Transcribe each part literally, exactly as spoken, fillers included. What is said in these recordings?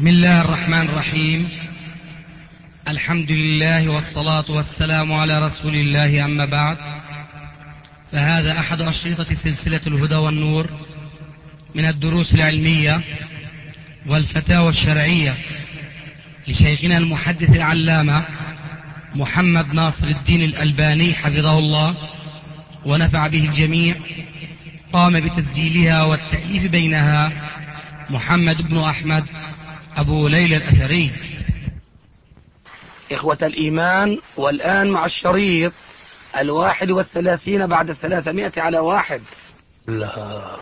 بسم الله الرحمن الرحيم. الحمد لله والصلاة والسلام على رسول الله، أما بعد، فهذا أحد أشرطة سلسلة الهدى والنور من الدروس العلمية والفتاوى الشرعية لشيخنا المحدث العلامة محمد ناصر الدين الألباني حفظه الله ونفع به الجميع. قام بتسجيلها والتأليف بينها محمد بن أحمد أبو ليلى الأثري. إخوة الإيمان، والآن مع الشريط الواحد والثلاثين بعد الثلاثمائة على واحد. لا،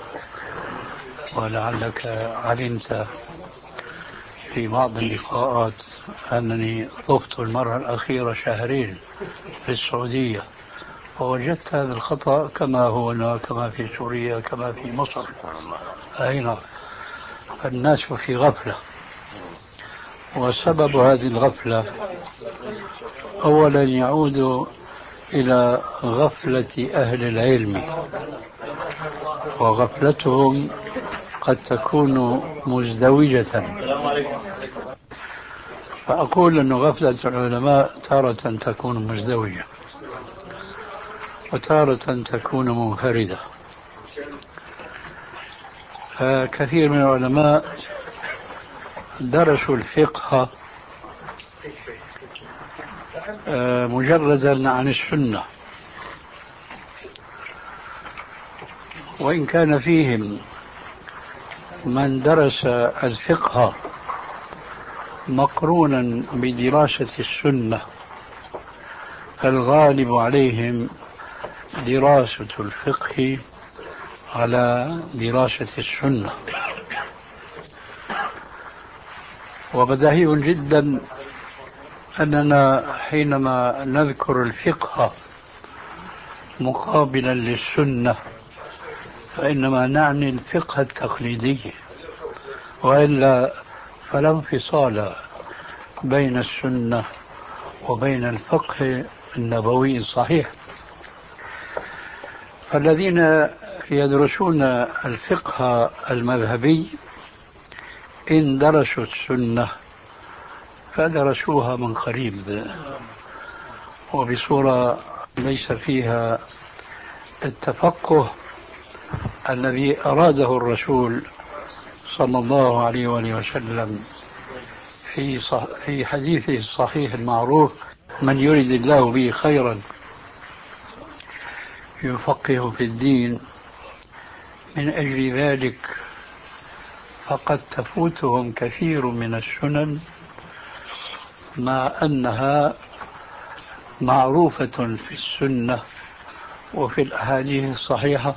ولعلك علمت في بعض اللقاءات أنني طفت المرة الأخيرة شهرين في السعودية، ووجدت هذا الخطأ كما هو هنا، كما في سوريا، كما في مصر. أين الناس في غفلة، وسبب هذه الغفلة أولا يعود إلى غفلة أهل العلم، وغفلتهم قد تكون مزدوجة. فأقول أن غفلة العلماء تارة تكون مزدوجة وتارة تكون منفردة. فكثير من العلماء درسوا الفقه مجردا عن السنة، وإن كان فيهم من درس الفقه مقرونا بدراسة السنة، فالغالب عليهم دراسة الفقه على دراسة السنة. وبديهي جدا أننا حينما نذكر الفقه مقابلا للسنة فإنما نعني الفقه التقليدي، وإلا فلا انفصال بين السنة وبين الفقه النبوي الصحيح. فالذين يدرسون الفقه المذهبي إن درسوا السنة فدرسوها من قريب وبصورة ليس فيها التفقه الذي أراده الرسول صلى الله عليه وآله وسلم في في حديثه الصحيح المعروف: من يريد الله به خيرا يفقه في الدين. من أجل ذلك فقد تفوتهم كثير من السنن مع أنها معروفة في السنة وفي الأحاديث الصحيحة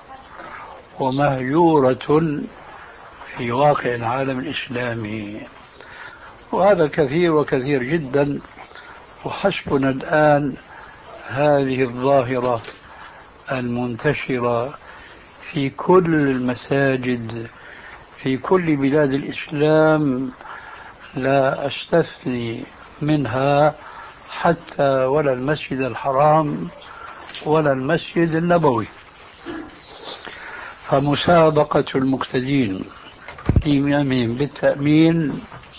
ومهجورة في واقع العالم الإسلامي. وهذا كثير وكثير جدا، وحسبنا الآن هذه الظاهرة المنتشرة في كل المساجد في كل بلاد الإسلام، لا أستثني منها حتى ولا المسجد الحرام ولا المسجد النبوي. فمسابقة المقتدين لإمامهم بالتأمين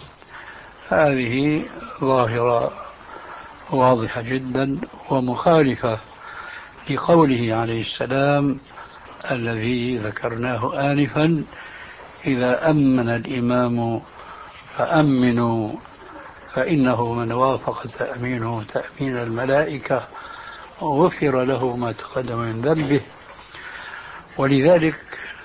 هذه ظاهرة واضحة جدا ومخالفة لقوله عليه السلام الذي ذكرناه آنفا: إذا أمن الإمام فأمنوا فإنه من وافق تأمينه تأمين الملائكة غفر له ما تقدم من ذنبه. ولذلك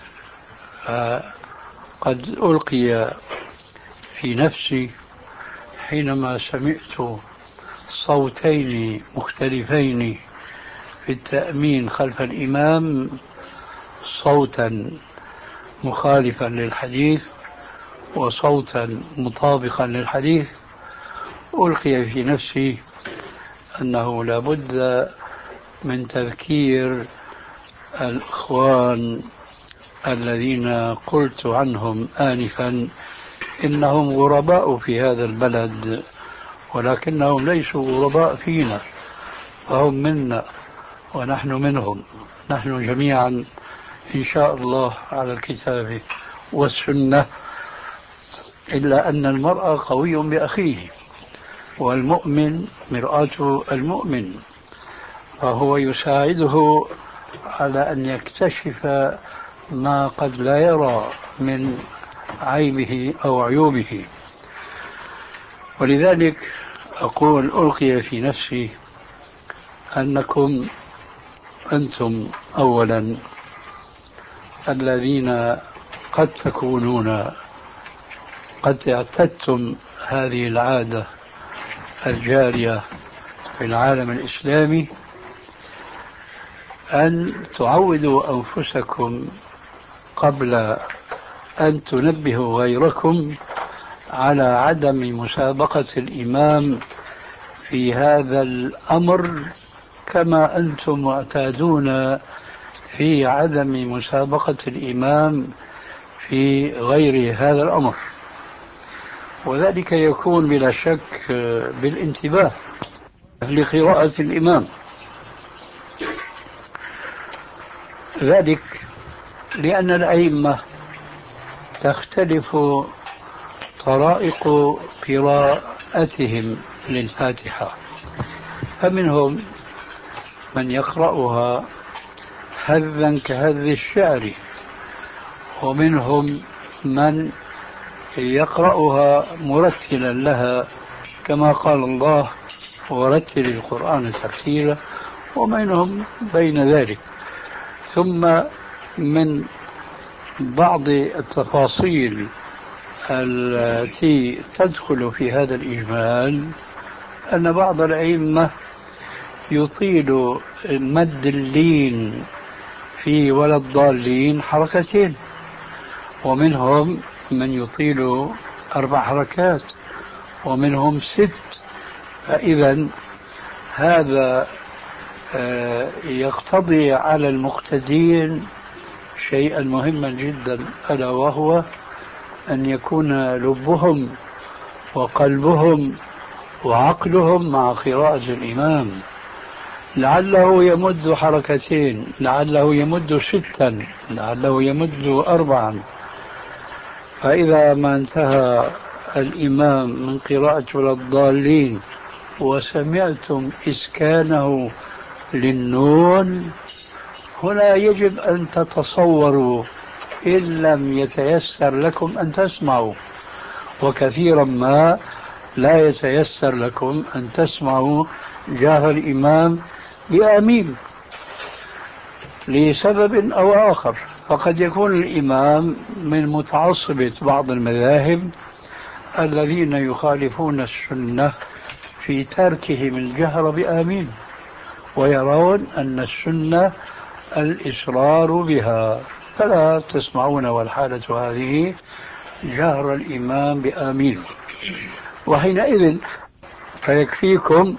قد ألقي في نفسي حينما سمعت صوتين مختلفين في التأمين خلف الإمام، صوتا مخالفا للحديث وصوتا مطابقا للحديث، ألقي في نفسي أنه لا بد من تذكير الإخوان الذين قلت عنهم آنفا إنهم غرباء في هذا البلد، ولكنهم ليسوا غرباء فينا، فهم منا ونحن منهم. نحن جميعا إن شاء الله على الكتاب والسنة إلا أن المرء قوي بأخيه، والمؤمن مرآة المؤمن، فهو يساعده على أن يكتشف ما قد لا يرى من عيبه أو عيوبه. ولذلك أقول ألقي في نفسي أنكم أنتم أولا الذين قد تكونون قد اعتدتم هذه العادة الجارية في العالم الإسلامي، أن تعودوا أنفسكم قبل أن تنبهوا غيركم على عدم مسابقة الإمام في هذا الأمر، كما أنتم معتادون في عدم مسابقة الإمام في غير هذا الأمر. وذلك يكون بلا شك بالانتباه لقراءة الإمام، ذلك لأن الأئمة تختلف طرائق قراءتهم للفاتحة، فمنهم من يقرأها هذا كهذ الشعر، ومنهم من يقرأها مرتلا لها كما قال الله ورتل القرآن ترتيلا، ومنهم بين ذلك. ثم من بعض التفاصيل التي تدخل في هذا الإجمال أن بعض الأئمة يطيل مد اللين في ولا الضالين حركتين، ومنهم من يطيل أربع حركات، ومنهم ست. فإذا هذا يقتضي على المقتدين شيئا مهما جدا، ألا وهو أن يكون لبهم وقلبهم وعقلهم مع قراءة الإمام، لعله يمد حركتين، لعله يمد ستا، لعله يمد أربعا. فإذا ما انتهى الإمام من قراءة ولا الضالين وسمعتم إسكانه للنون، هنا يجب أن تتصوروا إن لم يتيسر لكم أن تسمعوا، وكثيرا ما لا يتيسر لكم أن تسمعوا جاه الإمام بآمين لسبب أو آخر. فقد يكون الإمام من متعصبة بعض المذاهب الذين يخالفون السنة في تركهم الجهر بآمين، ويرون أن السنة الإصرار بها، فلا تسمعون والحالة هذه جهر الإمام بآمين. وحينئذ فيكفيكم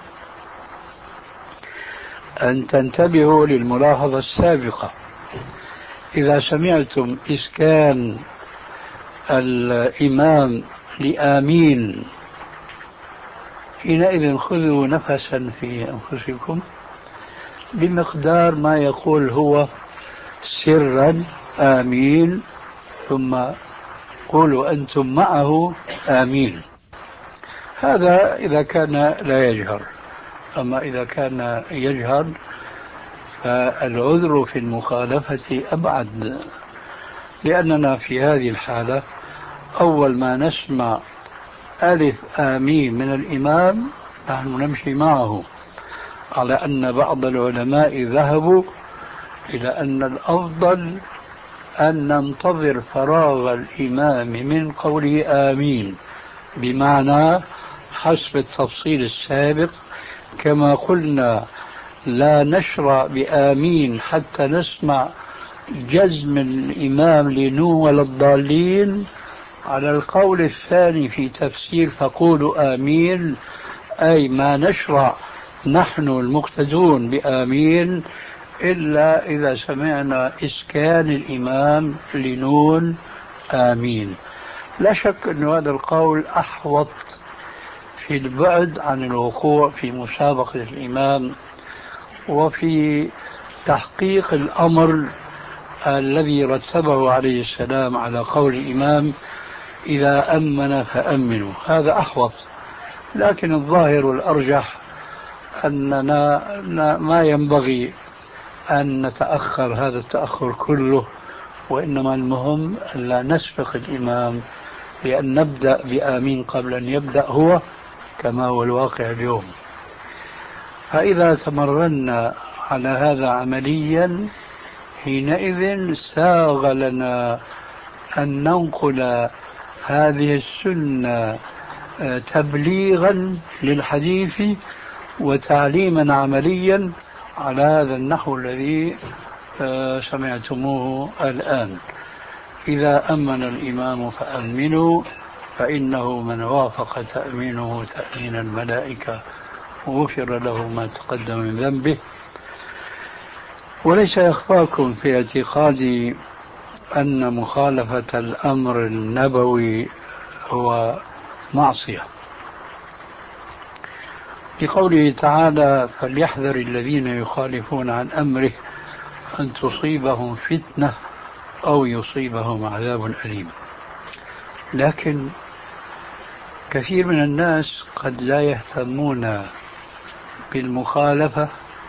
أن تنتبهوا للملاحظة السابقة: إذا سمعتم إسكان الإمام لآمين، حينئذ خذوا نفسا في أنفسكم بمقدار ما يقول هو سرا آمين، ثم قولوا أنتم معه آمين. هذا إذا كان لا يجهر. أما إذا كان يجهر فالعذر في المخالفة أبعد، لأننا في هذه الحالة أول ما نسمع ألف آمين من الإمام نحن نمشي معه، على أن بعض العلماء ذهبوا إلى أن الأفضل أن ننتظر فراغ الإمام من قوله آمين، بمعنى حسب التفصيل السابق كما قلنا لا نشرع بآمين حتى نسمع جزم الإمام لنون ولا الضالين. على القول الثاني في تفسير فقولوا آمين، أي ما نشرع نحن المقتدون بآمين إلا إذا سمعنا إسكان الإمام لنون آمين. لا شك أن هذا القول أحوط في البعد عن الوقوع في مسابقة الإمام وفي تحقيق الأمر الذي رتبه عليه السلام على قول الإمام إذا أمن فأمنوا، هذا أحوط. لكن الظاهر والأرجح أننا ما ينبغي أن نتأخر هذا التأخر كله، وإنما المهم أن لا نسبق الإمام، بأن نبدأ بآمين قبل أن يبدأ هو، كما هو الواقع اليوم. فإذا تمرنا على هذا عمليا حينئذ ساغ لنا أن ننقل هذه السنة تبليغا للحديث وتعليما عمليا على هذا النحو الذي سمعتموه الآن. إذا أمن الإمام فأمنوا فإنه من وافق تأمينه تأمين الملائكة وغفر له ما تقدم من ذنبه. وليس يخفاكم في اعتقادي أن مخالفة الأمر النبوي هو معصية، لقوله تعالى: فليحذر الذين يخالفون عن أمره أن تصيبهم فتنة أو يصيبهم عذاب أليم. لكن كثير من الناس قد لا يهتمون بالمخالفة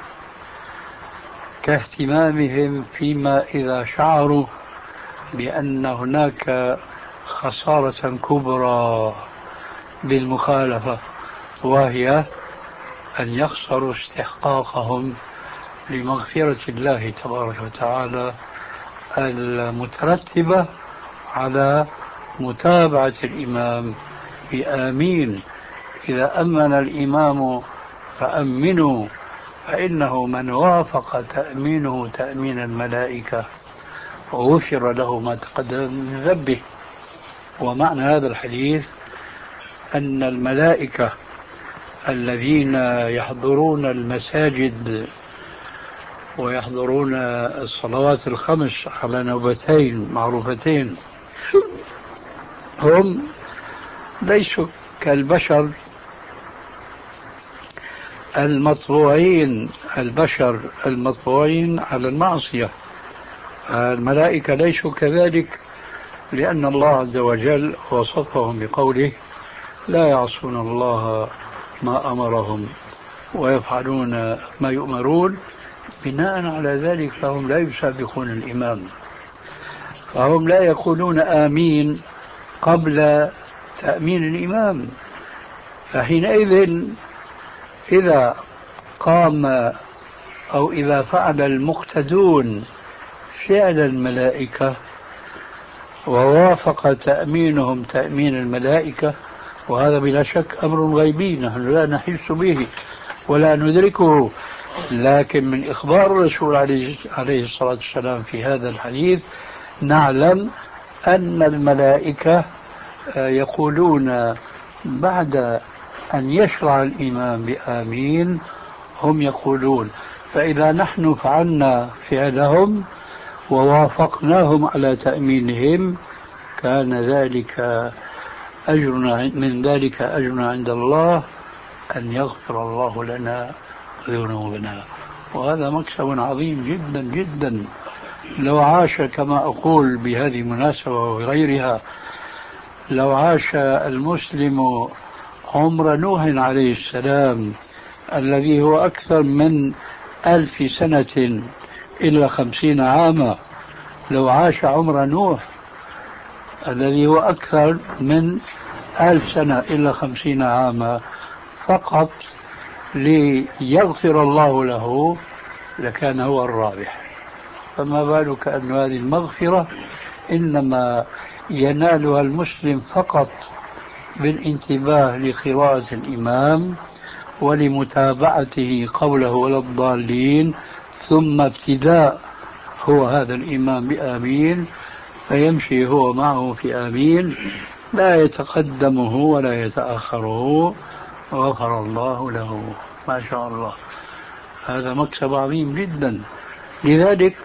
كاهتمامهم فيما إذا شعروا بأن هناك خسارة كبرى بالمخالفة، وهي أن يخسروا استحقاقهم لمغفرة الله تبارك وتعالى المترتبة على متابعة الإمام بآمين. إذا أمن الإمام فأمنوا فإنه من وافق تأمينه تأمين الملائكة وغفر له ما تقدم من ذنبه. ومعنى هذا الحديث أن الملائكة الذين يحضرون المساجد ويحضرون الصلوات الخمس على نوبتين معروفتين هم ليسوا كالبشر المطبوعين البشر المطبوعين على المعصية. الملائكة ليسوا كذلك، لأن الله عز وجل وصفهم بقوله: لا يعصون الله ما أمرهم ويفعلون ما يؤمرون. بناء على ذلك فهم لا يسابقون الإمام، فهم لا يقولون آمين قبل تأمين الإمام. فحينئذ إذا قام أو إذا فعل المقتدون فعل الملائكة ووافق تأمينهم تأمين الملائكة، وهذا بلا شك أمر غيبي نحن لا نحس به ولا ندركه، لكن من إخبار الرسول عليه الصلاة والسلام في هذا الحديث نعلم أن الملائكة يقولون بعد أن يشرع الإمام بآمين هم يقولون. فإذا نحن فعلنا فعلهم ووافقناهم على تأمينهم كان ذلك أجرنا من ذلك أجرنا عند الله أن يغفر الله لنا ذنوبنا، وهذا مكسب عظيم جدا جدا. لو عاش كما أقول بهذه المناسبة وغيرها، لو عاش المسلم عمر نوح عليه السلام الذي هو أكثر من ألف سنة إلا خمسين عاما، لو عاش عمر نوح الذي هو أكثر من ألف سنة إلا خمسين عاما فقط ليغفر الله له لكان هو الرابح. فما بالك أن هذه المغفرة إنما ينالها المسلم فقط بالانتباه لقراءة الإمام ولمتابعته قوله ولا الضالين، ثم ابتداء هو هذا الإمام بآمين فيمشي هو معه في آمين، لا يتقدمه ولا يتأخره، غفر الله له. ما شاء الله، هذا مكسب عظيم جدا. لذلك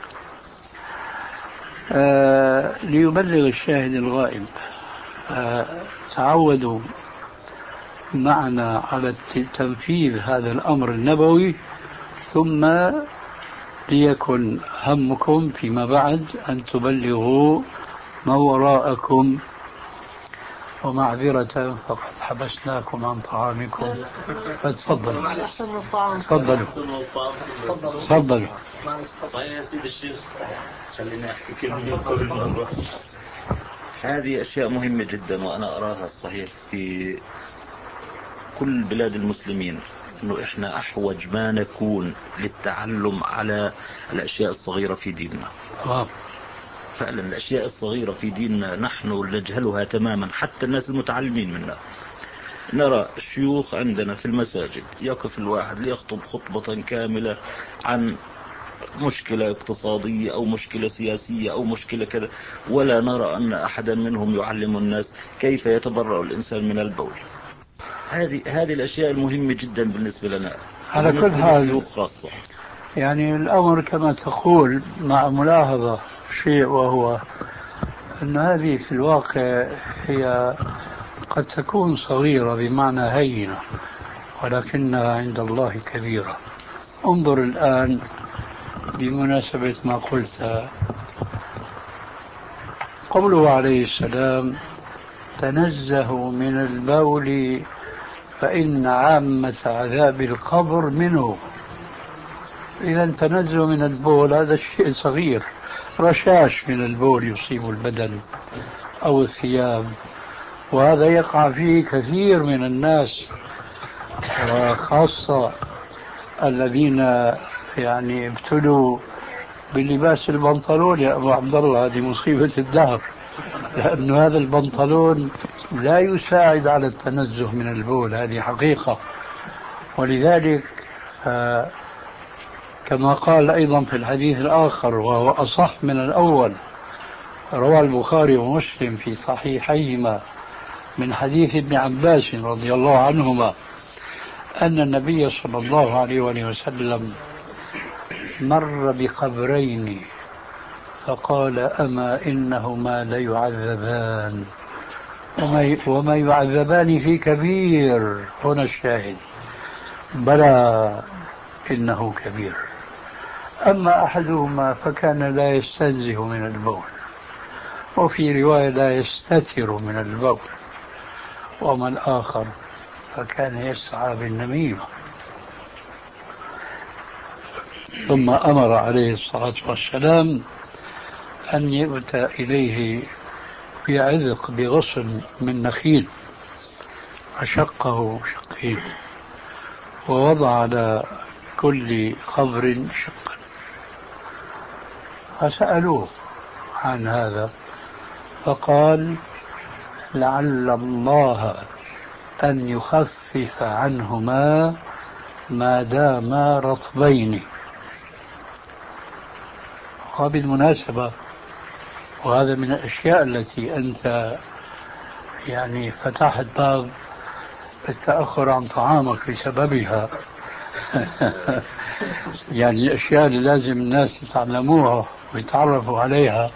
آه ليبلغ الشاهد الغائب، آه تعودوا معنا على تنفيذ هذا الأمر النبوي، ثم ليكن همكم فيما بعد أن تبلغوا ما وراءكم ومعذرة فقد حبسناكم عن طعامكم فتفضلوا. تفضلوا تفضلوا. صحيح يا سيد الشيخ، خليني أحكي كلمة. هذه أشياء مهمة جدا، وأنا أراها الصحيح في كل بلاد المسلمين، أنه إحنا أحوج ما نكون للتعلم على الأشياء الصغيرة في ديننا. فعلا الأشياء الصغيرة في ديننا نحن نجهلها تماما، حتى الناس المتعلمين منا. نرى الشيوخ عندنا في المساجد يقف الواحد ليخطب خطبة كاملة عن مشكلة اقتصادية أو مشكلة سياسية أو مشكلة كذا، ولا نرى أن أحدا منهم يعلم الناس كيف يتبرأ الإنسان من البول. هذه هذه الأشياء المهمة جدا بالنسبة لنا، على كل حال خاصة. يعني الأمر كما تقول، مع ملاحظة شيء، وهو أن هذه في الواقع هي قد تكون صغيرة بمعنى هينة، ولكنها عند الله كبيرة. انظر الآن بمناسبة ما قلت، قوله عليه السلام: تنزهوا من البول فإن عامة عذاب القبر منه. إذا تنزه من البول هذا شيء صغير، رشاش من البول يصيب البدن أو الثياب، وهذا يقع فيه كثير من الناس، وخاصة الذين يعني ابتلوا بلباس البنطلون. يا أبو عبد الله هذه مصيبة الدهر، لأن هذا البنطلون لا يساعد على التنزه من البول، هذه حقيقة. ولذلك كما قال أيضا في الحديث الآخر وهو أصح من الأول، روى البخاري ومسلم في صحيحيهما من حديث ابن عباس رضي الله عنهما أن النبي صلى الله عليه وسلم مر بقبرين فقال: أما إنهما ليعذبان وما يعذبان في كبير. هنا الشاهد: بلى إنه كبير. أما أحدهما فكان لا يستنزه من البول، وفي رواية لا يستتر من البول، وما الآخر فكان يسعى بالنميمة. ثم أمر عليه الصلاة والسلام أن يؤتى إليه بعذق بغصن من نخيل، فشقه شقين ووضع على كل قبر شقا. فسألوه عن هذا فقال: لعل الله أن يخفف عنهما ما داما رطبين. وبالمناسبة وهذا من الأشياء التي أنت يعني فتحت باب التأخر عن طعامك بسببها يعني الأشياء اللي لازم الناس يتعلموها ويتعرفوا عليها.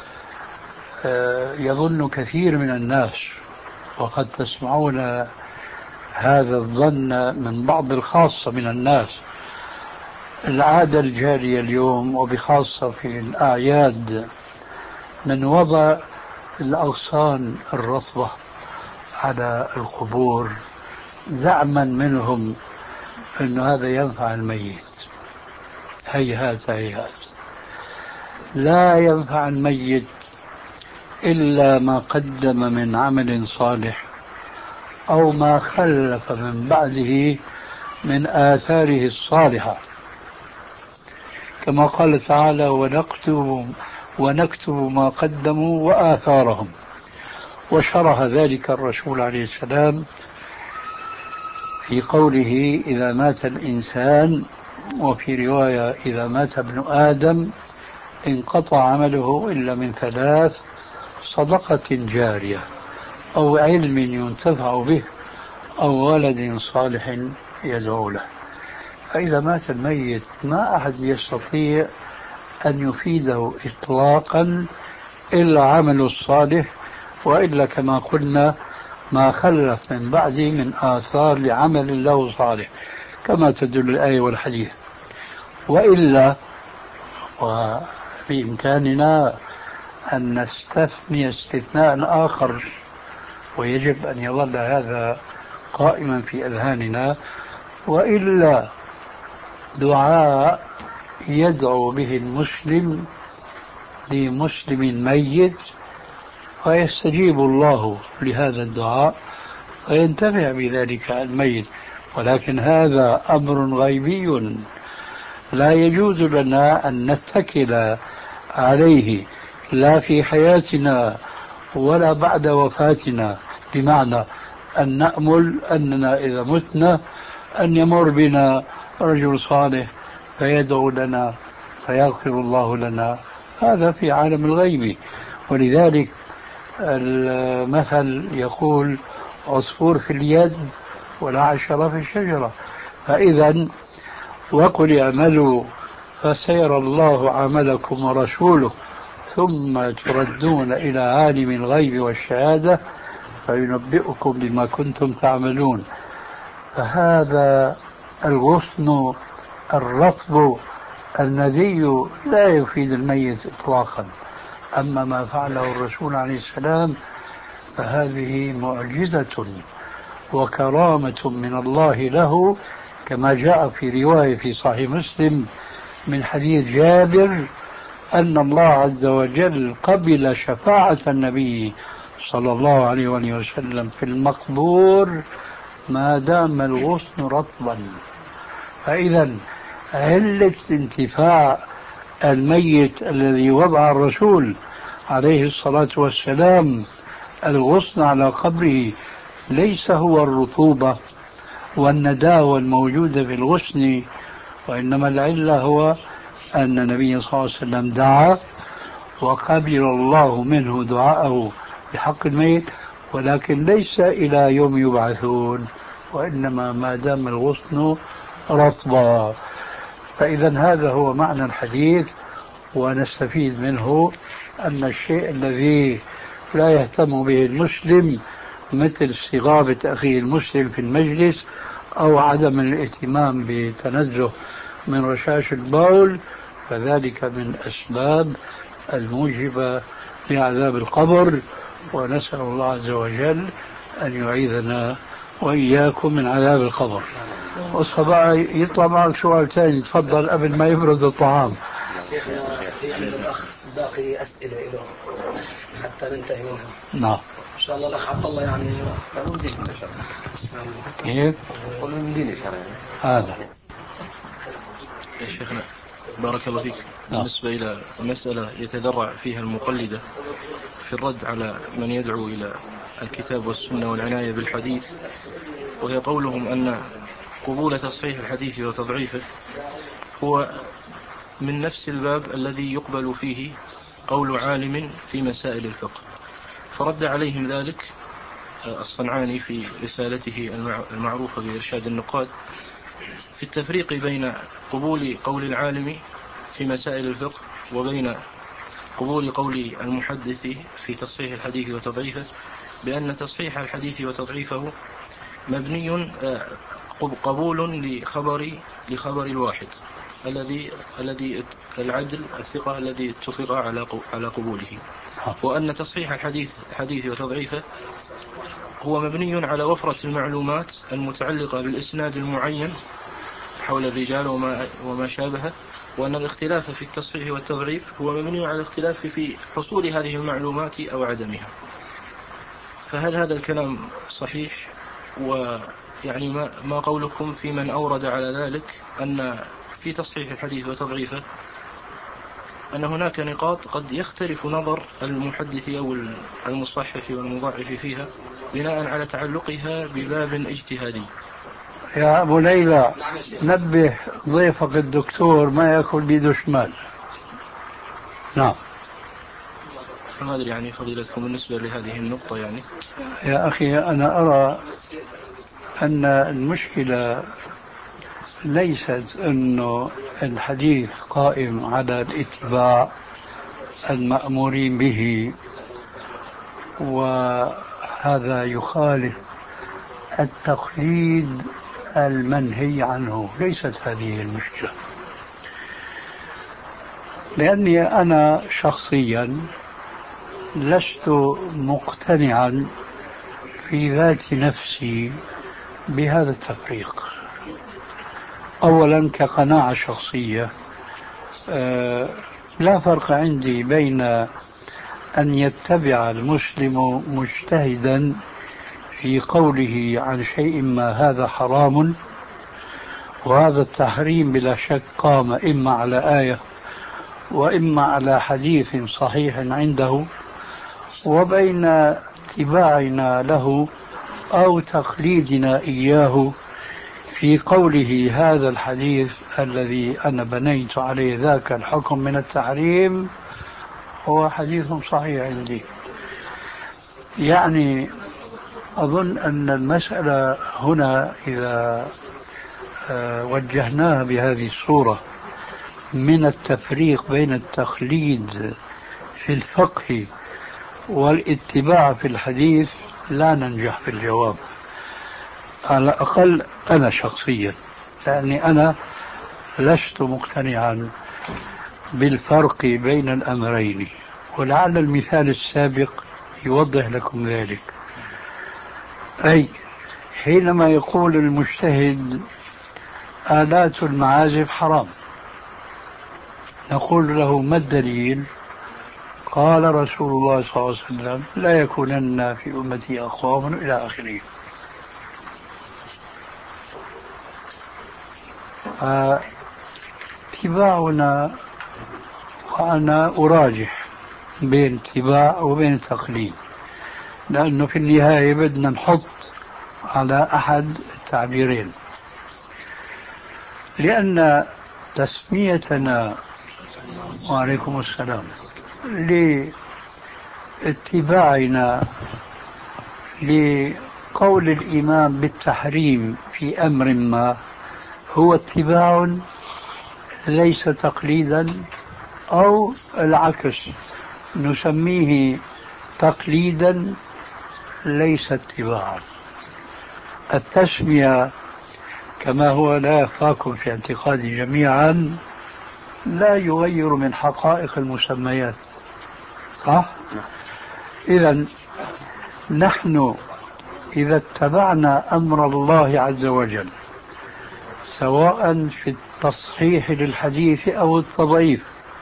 يظن كثير من الناس، وقد تسمعون هذا الظن من بعض الخاصة من الناس، العادة الجارية اليوم وبخاصة في الأعياد من وضع الأغصان الرطبة على القبور زعما منهم أن هذا ينفع الميت. هيهات هيهات، لا ينفع الميت إلا ما قدم من عمل صالح أو ما خلف من بعده من آثاره الصالحة، كما قال تعالى: ونكتب, ونكتب ما قدموا وآثارهم. وشرح ذلك الرسول عليه السلام في قوله: إذا مات الإنسان، وفي رواية: إذا مات ابن آدم انقطع عمله إلا من ثلاث: صدقة جارية، أو علم ينتفع به، أو ولد صالح يدعو له. فإذا مات الميت ما أحد يستطيع أن يفيده إطلاقا إلا عمل الصالح، وإلا كما قلنا ما خلف من بعده من آثار لعمل له صالح، كما تدل الآية والحديث. وإلا وفي إمكاننا أن نستثني استثناء آخر، ويجب أن يظل هذا قائما في أذهاننا، وإلا دعاء يدعو به المسلم لمسلم ميت فيستجيب الله لهذا الدعاء وينتفع بذلك الميت، ولكن هذا أمر غيبي لا يجوز لنا أن نتكل عليه لا في حياتنا ولا بعد وفاتنا، بمعنى أن نأمل أننا إذا متنا أن يمر بنا رجل صالح فيدعو لنا فيغفر الله لنا، هذا في عالم الغيب. ولذلك المثل يقول عصفور في اليد ولا عشرة في الشجرة. فإذا وقل اعملوا فسيرى الله عملكم ورسوله ثم تردون إلى عالم الغيب والشهادة فينبئكم بما كنتم تعملون. فهذا الغصن الرطب الندي لا يفيد الميت إطلاقا. أما ما فعله الرسول عليه السلام فهذه معجزة وكرامة من الله له، كما جاء في رواية في صحيح مسلم من حديث جابر أن الله عز وجل قبل شفاعة النبي صلى الله عليه وآله وسلم في المقبور ما دام الغصن رطبا. فإذا علة انتفاع الميت الذي وضع الرسول عليه الصلاة والسلام الغصن على قبره ليس هو الرطوبة والنداوة الموجودة في الغصن، وإنما العلة هو أن النبي صلى الله عليه وسلم دعا وقبل الله منه دعاءه بحق الميت، ولكن ليس إلى يوم يبعثون، وإنما ما دام الغصن رطبا. فإذا هذا هو معنى الحديث، ونستفيد منه أن الشيء الذي لا يهتم به المسلم مثل استغابة أخيه المسلم في المجلس أو عدم الاهتمام بتنزه من رشاش البول فذلك من أسباب الموجبة لعذاب القبر، ونسأل الله عز وجل أن يعيذنا وإياكم من عذاب القبر. والصباح يطلع معك سؤال ثاني، تفضل قبل ما يبرد الطعام. شيخنا في عند الأخ باقي أسئلة له حتى ننتهي منها. نعم إن شاء الله الأخ عبد الله يعني كيف؟ هذا يا شيخنا بارك الله فيك. بالنسبة إلى مسألة يتذرع فيها المقلدة في الرد على من يدعو إلى الكتاب والسنة والعناية بالحديث، وهي قولهم أن قبول تصحيح الحديث وتضعيفه هو من نفس الباب الذي يقبل فيه قول عالم في مسائل الفقه. فرد عليهم ذلك الصنعاني في رسالته المعروفة بإرشاد النقاد في التفريق بين قبول قول العالم في مسائل الفقه وبين قبول قول المحدث في تصحيح الحديث وتضعيفه، بأن تصحيح الحديث وتضعيفه مبني قبول لخبر لخبر الواحد الذي الذي العدل الثقة الذي اتفق على على قبوله، وأن تصحيح الحديث حديث وتضعيفه هو مبني على وفرة المعلومات المتعلقة بالإسناد المعين حول الرجال وما وما شابه، وأن الاختلاف في التصحيح والتضعيف هو مبني على الاختلاف في حصول هذه المعلومات أو عدمها. فهل هذا الكلام صحيح؟ ويعني ما ما قولكم في من أورد على ذلك أن في تصحيح الحديث وتضعيفه أن هناك نقاط قد يختلف نظر المحدث أو المصحح والمضاعف فيها بناء على تعلقها بباب اجتهادي؟ يا أبو ليلى نبه ضيفك الدكتور ما يأكل بيده شمال. نعم. ما أدري يعني فضيلتكم بالنسبة لهذه النقطة. يعني يا أخي أنا أرى أن المشكلة ليست أنه الحديث قائم على الاتباع المأمورين به وهذا يخالف التقليد المنهي عنه، ليست هذه المشكلة. لأني أنا شخصيا لست مقتنعا في ذات نفسي بهذا التفريق. أولا كقناعة شخصية، أه لا فرق عندي بين أن يتبع المسلم مجتهدا في قوله عن شيء ما هذا حرام، وهذا التحريم بلا شك قام إما على آية وإما على حديث صحيح عنده، وبين اتباعنا له أو تقليدنا إياه في قوله هذا الحديث الذي أنا بنيت عليه ذاك الحكم من التحريم هو حديث صحيح عندي. يعني أظن أن المسألة هنا إذا وجهناها بهذه الصورة من التفريق بين التقليد في الفقه والاتباع في الحديث لا ننجح في الجواب، على الأقل أنا شخصيا، لأني أنا لست مقتنعا بالفرق بين الأمرين، ولعل المثال السابق يوضح لكم ذلك. أي حينما يقول المجتهد آلات المعازف حرام، نقول له ما الدليل؟ قال رسول الله صلى الله عليه وسلم لا يكونن في أمتي أقوام إلى آخره. اتباعنا، وأنا أراجح بين اتباع وبين التقليد، لأنه في النهاية بدنا نحط على أحد التعبيرين، لأن تسميتنا وعليكم السلام لاتباعنا لقول الإمام بالتحريم في أمر ما هو اتباع ليس تقليدا، أو العكس نسميه تقليدا ليس اتباعا. التسمية كما هو لا يخفاكم في اعتقادي جميعا لا يغير من حقائق المسميات، صح؟ إذن نحن إذا اتبعنا أمر الله عز وجل سواء في التصحيح للحديث أو التضعيف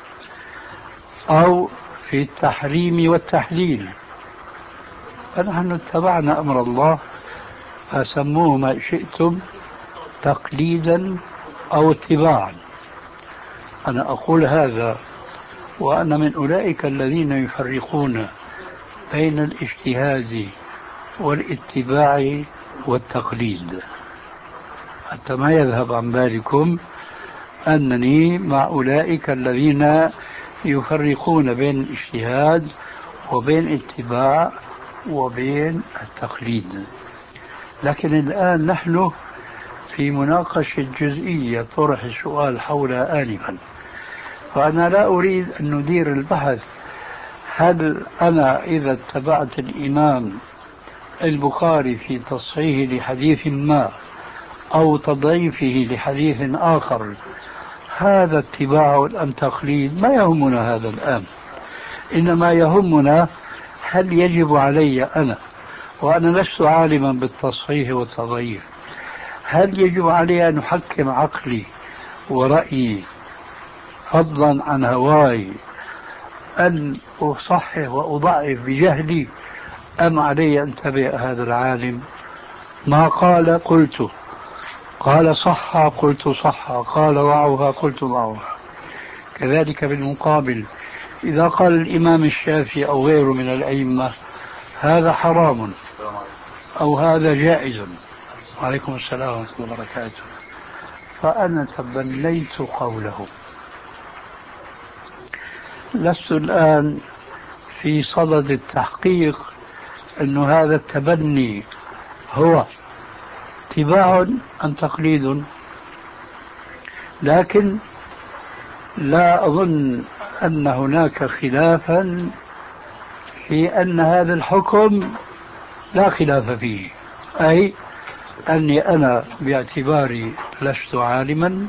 أو في التحريم والتحليل، فنحن اتبعنا أمر الله، فسموه ما شئتم تقليدا أو اتباعا. أنا أقول هذا وأنا من أولئك الذين يفرقون بين الاجتهاد والاتباع والتقليد، حتى ما يذهب عن بالكم أنني مع أولئك الذين يفرقون بين الاجتهاد وبين الاتباع وبين التقليد. لكن الآن نحن في مناقشة جزئية طرح السؤال حولها آنفا، فأنا لا أريد أن ندير البحث هل أنا إذا اتبعت الإمام البخاري في تصحيح لحديث ما أو تضعيفه لحديث آخر هذا اتباع أم تقليد؟ ما يهمنا هذا الآن، إنما يهمنا هل يجب علي أنا، وأنا لست عالما بالتصحيح والتضعيف، هل يجب علي أن أحكم عقلي ورأيي فضلا عن هواي أن أصحح وأضعف بجهلي، أم علي أن أتبع هذا العالم؟ ما قال قلت، قال صح قلت صح، قال ضعها قلت ضعها. كذلك بالمقابل إذا قال الإمام الشافعي أو غيره من الأئمة هذا حرام أو هذا جائز، عليكم السلام ورحمة الله وبركاته، فأنا تبنيت قوله. لست الآن في صدد التحقيق أن هذا التبني هو اتباع أم تقليد، لكن لا أظن أن هناك خلافا في أن هذا الحكم لا خلاف فيه، أي أني أنا باعتباري لست عالما،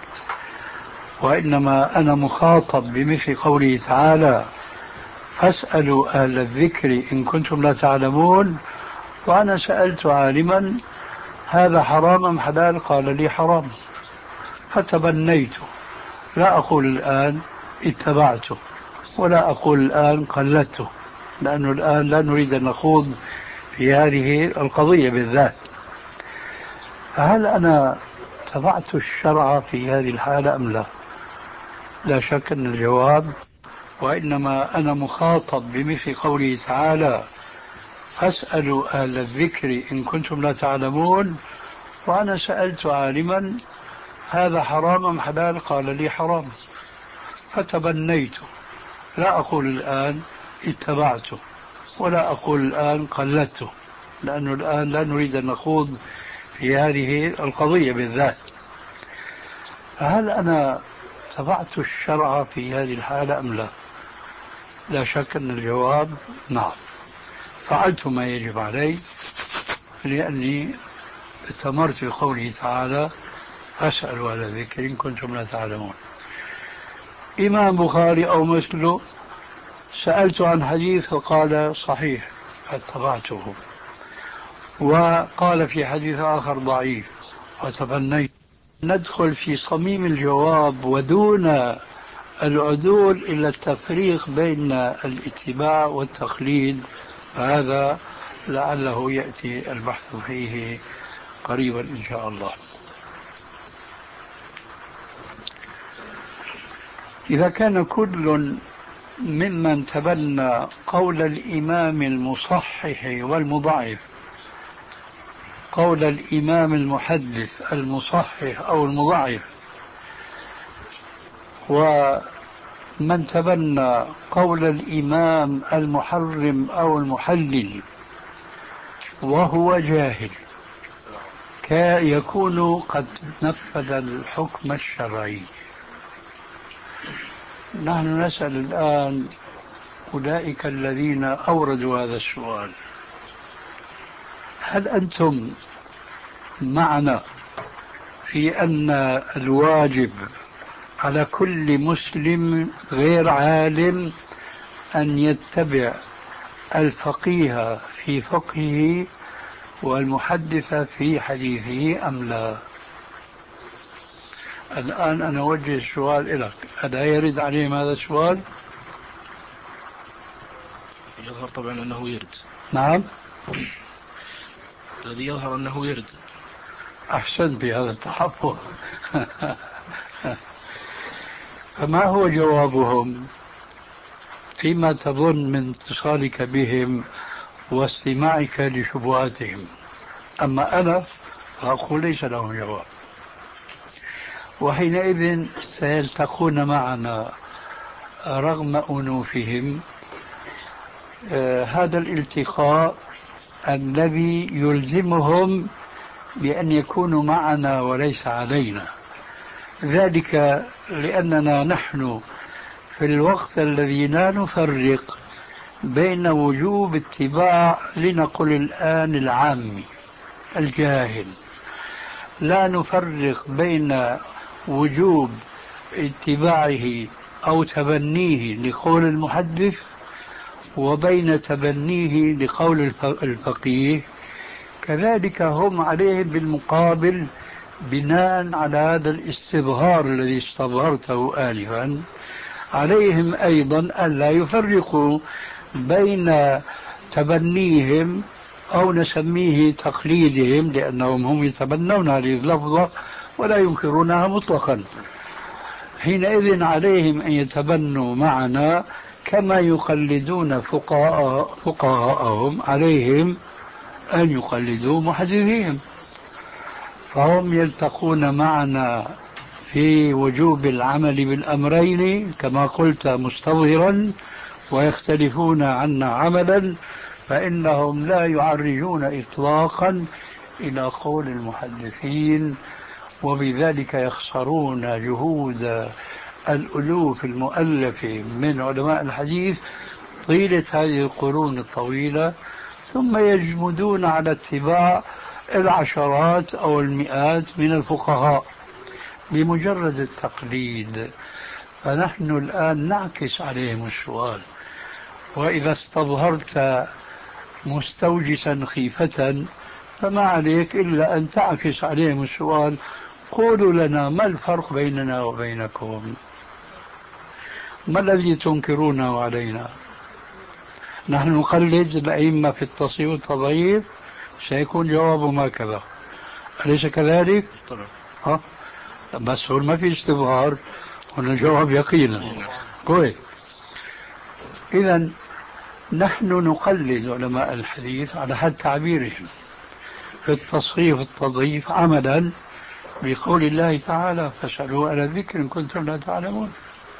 وإنما أنا مخاطب بمثل قوله تعالى فاسألوا أهل الذكر إن كنتم لا تعلمون، وأنا سألت عالما هذا حرام أم حلال؟ قال لي حرام، فتبنيت. لا أقول الآن اتبعته، ولا أقول الآن قلدته، لأنه الآن لا نريد أن نخوض في هذه القضية بالذات. فهل أنا اتبعت الشرع في هذه الحالة أم لا؟ لا شك أن الجواب وإنما أنا مخاطب بمثل قوله تعالى فاسألوا أهل الذكر إن كنتم لا تعلمون. وأنا سألت عالما هذا حرام أم حلال؟ قال لي حرام، فتبنيت. لا أقول الآن اتبعته، ولا أقول الآن قلدته، لأنه الآن لا نريد أن نخوض في هذه القضية بالذات. فهل أنا اتبعت الشرع في هذه الحالة أم لا؟ لا شك أن الجواب نعم، فعلت ما يجب علي، لأني اتمرت بقوله تعالى فاسألوا أهل الذكر إن كنتم لا تعلمون. إمام بخاري أو مثله سألت عن حديث فقال صحيح فاتبعته، وقال في حديث آخر ضعيف فتبنيت. ندخل في صميم الجواب ودون العدول إلى التفريق بين الاتباع والتقليد، هذا لعله يأتي البحث فيه قريبا إن شاء الله. إذا كان كل ممن تبنى قول الإمام المصحح والمضعف، قول الإمام المحدث المصحح أو المضعف، ومن تبنى قول الإمام المحرم أو المحلل وهو جاهل، يكون قد نفذ الحكم الشرعي. نحن نسأل الآن أولئك الذين أوردوا هذا السؤال، هل أنتم معنا في أن الواجب على كل مسلم غير عالم أن يتبع الفقيه في فقهه والمحدث في حديثه أم لا؟ الآن أنا أوجه السؤال لك، ألا يرد عليهم هذا السؤال؟ يظهر طبعا أنه يرد. نعم، الذي يظهر أنه يرد. أحسن بهذا التحفظ. فما هو جوابهم فيما تظن من اتصالك بهم واستماعك لشبهاتهم؟ أما أنا فأقول ليس لهم جواب، وحينئذ سيلتقون معنا رغم أنوفهم. آه هذا الالتقاء الذي يلزمهم بأن يكونوا معنا وليس علينا، ذلك لأننا نحن في الوقت الذي لا نفرق بين وجوب اتباع، لنقل الآن العامي الجاهل، لا نفرق بين وجوب اتباعه أو تبنيه لقول المحدث وبين تبنيه لقول الفقيه. كذلك هم عليهم بالمقابل بناء على هذا الاستظهار الذي استظهرته آنفا، عليهم أيضا ألا يفرقوا بين تبنيهم أو نسميه تقليدهم، لأنهم هم يتبنون هذه اللفظة ولا ينكرونها مطلقا. حينئذ عليهم أن يتبنوا معنا كما يقلدون فقهاء فقهاءهم، عليهم أن يقلدوا محدثيهم. فهم يلتقون معنا في وجوب العمل بالأمرين كما قلت مستظهرا، ويختلفون عنا عملا، فإنهم لا يعرجون إطلاقا إلى قول المحدثين، وبذلك يخسرون جهود الألوف المؤلفة من علماء الحديث طيلة هذه القرون الطويلة، ثم يجمدون على اتباع العشرات أو المئات من الفقهاء بمجرد التقليد. فنحن الآن نعكس عليهم السؤال، وإذا استظهرت مستوجسا خيفة، فما عليك إلا أن تعكس عليهم السؤال: قولوا لنا ما الفرق بيننا وبينكم؟ ما الذي تنكرونه علينا؟ نحن نقلد الأئمة في التصحيح والتضعيف، سيكون جوابه هكذا، أليس كذلك؟ طبعا. ها؟ بس هو ما في استظهار، هنا الجواب يقينا. كويس. إذا نحن نقلد علماء الحديث على حد تعبيرهم في التصحيح والتضعيف عملا بقول الله تعالى: فاسألوا على الذكر إن كنتم لا تعلمون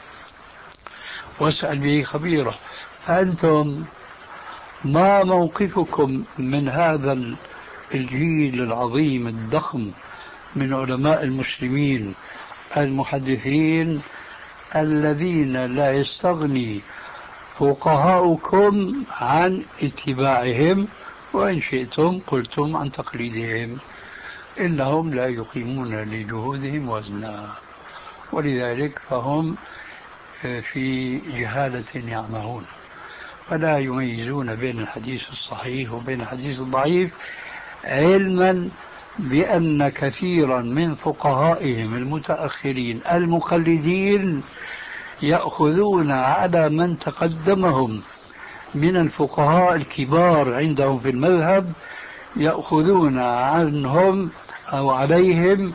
واسأل به خبيرا. أنتم ما موقفكم من هذا الجيل العظيم الضخم من علماء المسلمين المحدثين الذين لا يستغني فقهاؤكم عن اتباعهم، وإن شئتم قلتم عن تقليدهم؟ إنهم لا يقيمون لجهودهم وزنا، ولذلك فهم في جهالة يعمهون، فلا يميزون بين الحديث الصحيح وبين الحديث الضعيف، علما بأن كثيرا من فقهائهم المتأخرين المقلدين يأخذون على من تقدمهم من الفقهاء الكبار عندهم في المذهب، يأخذون عنهم أو عليهم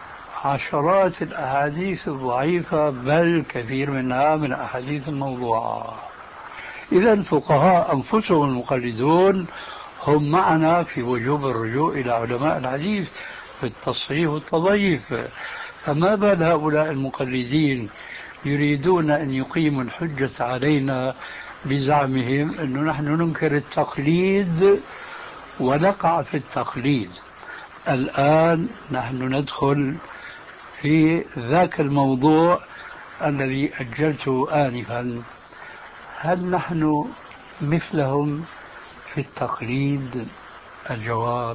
عشرات الأحاديث الضعيفة، بل كثير منها من أحاديث الموضوعة. إذن فقهاء أنفسهم المقلدون هم معنا في وجوب الرجوع إلى علماء الحديث في التصحيح والتضعيف، فما بال هؤلاء المقلدين يريدون أن يقيموا الحجة علينا بزعمهم أنه نحن ننكر التقليد ونقع في التقليد. الآن نحن ندخل في ذاك الموضوع الذي أجلته آنفا: هل نحن مثلهم في التقليد؟ الجواب: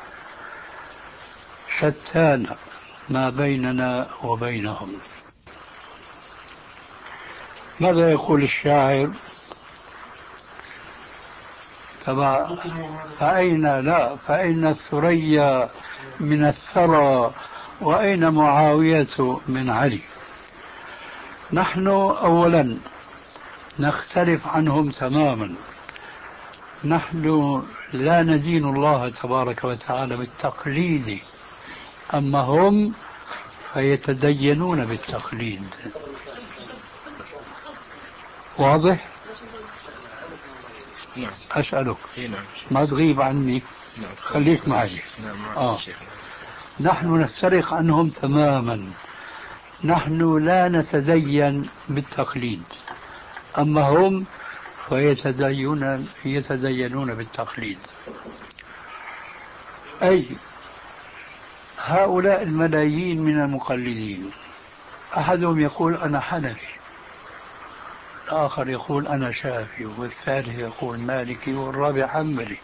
شتان ما بيننا وبينهم. ماذا يقول الشاعر؟ فأين لا فأين الثريا من الثرى وأين معاوية من علي. نحن أولا نختلف عنهم تماما، نحن لا ندين الله تبارك وتعالى بالتقليد، أما هم فيتدينون بالتقليد. واضح؟ نعم. أسألك نعم. ما تغيب عني. نعم. خليك معي. نعم. آه. نحن نفترق عنهم تماما، نحن لا نتدين بالتقليد، أما هم فيتدينون يتدينون بالتقليد. أي هؤلاء الملايين من المقلدين، أحدهم يقول أنا حنفي، الآخر يقول أنا شافعي، والثالث يقول مالكي، والرابع حنبلي.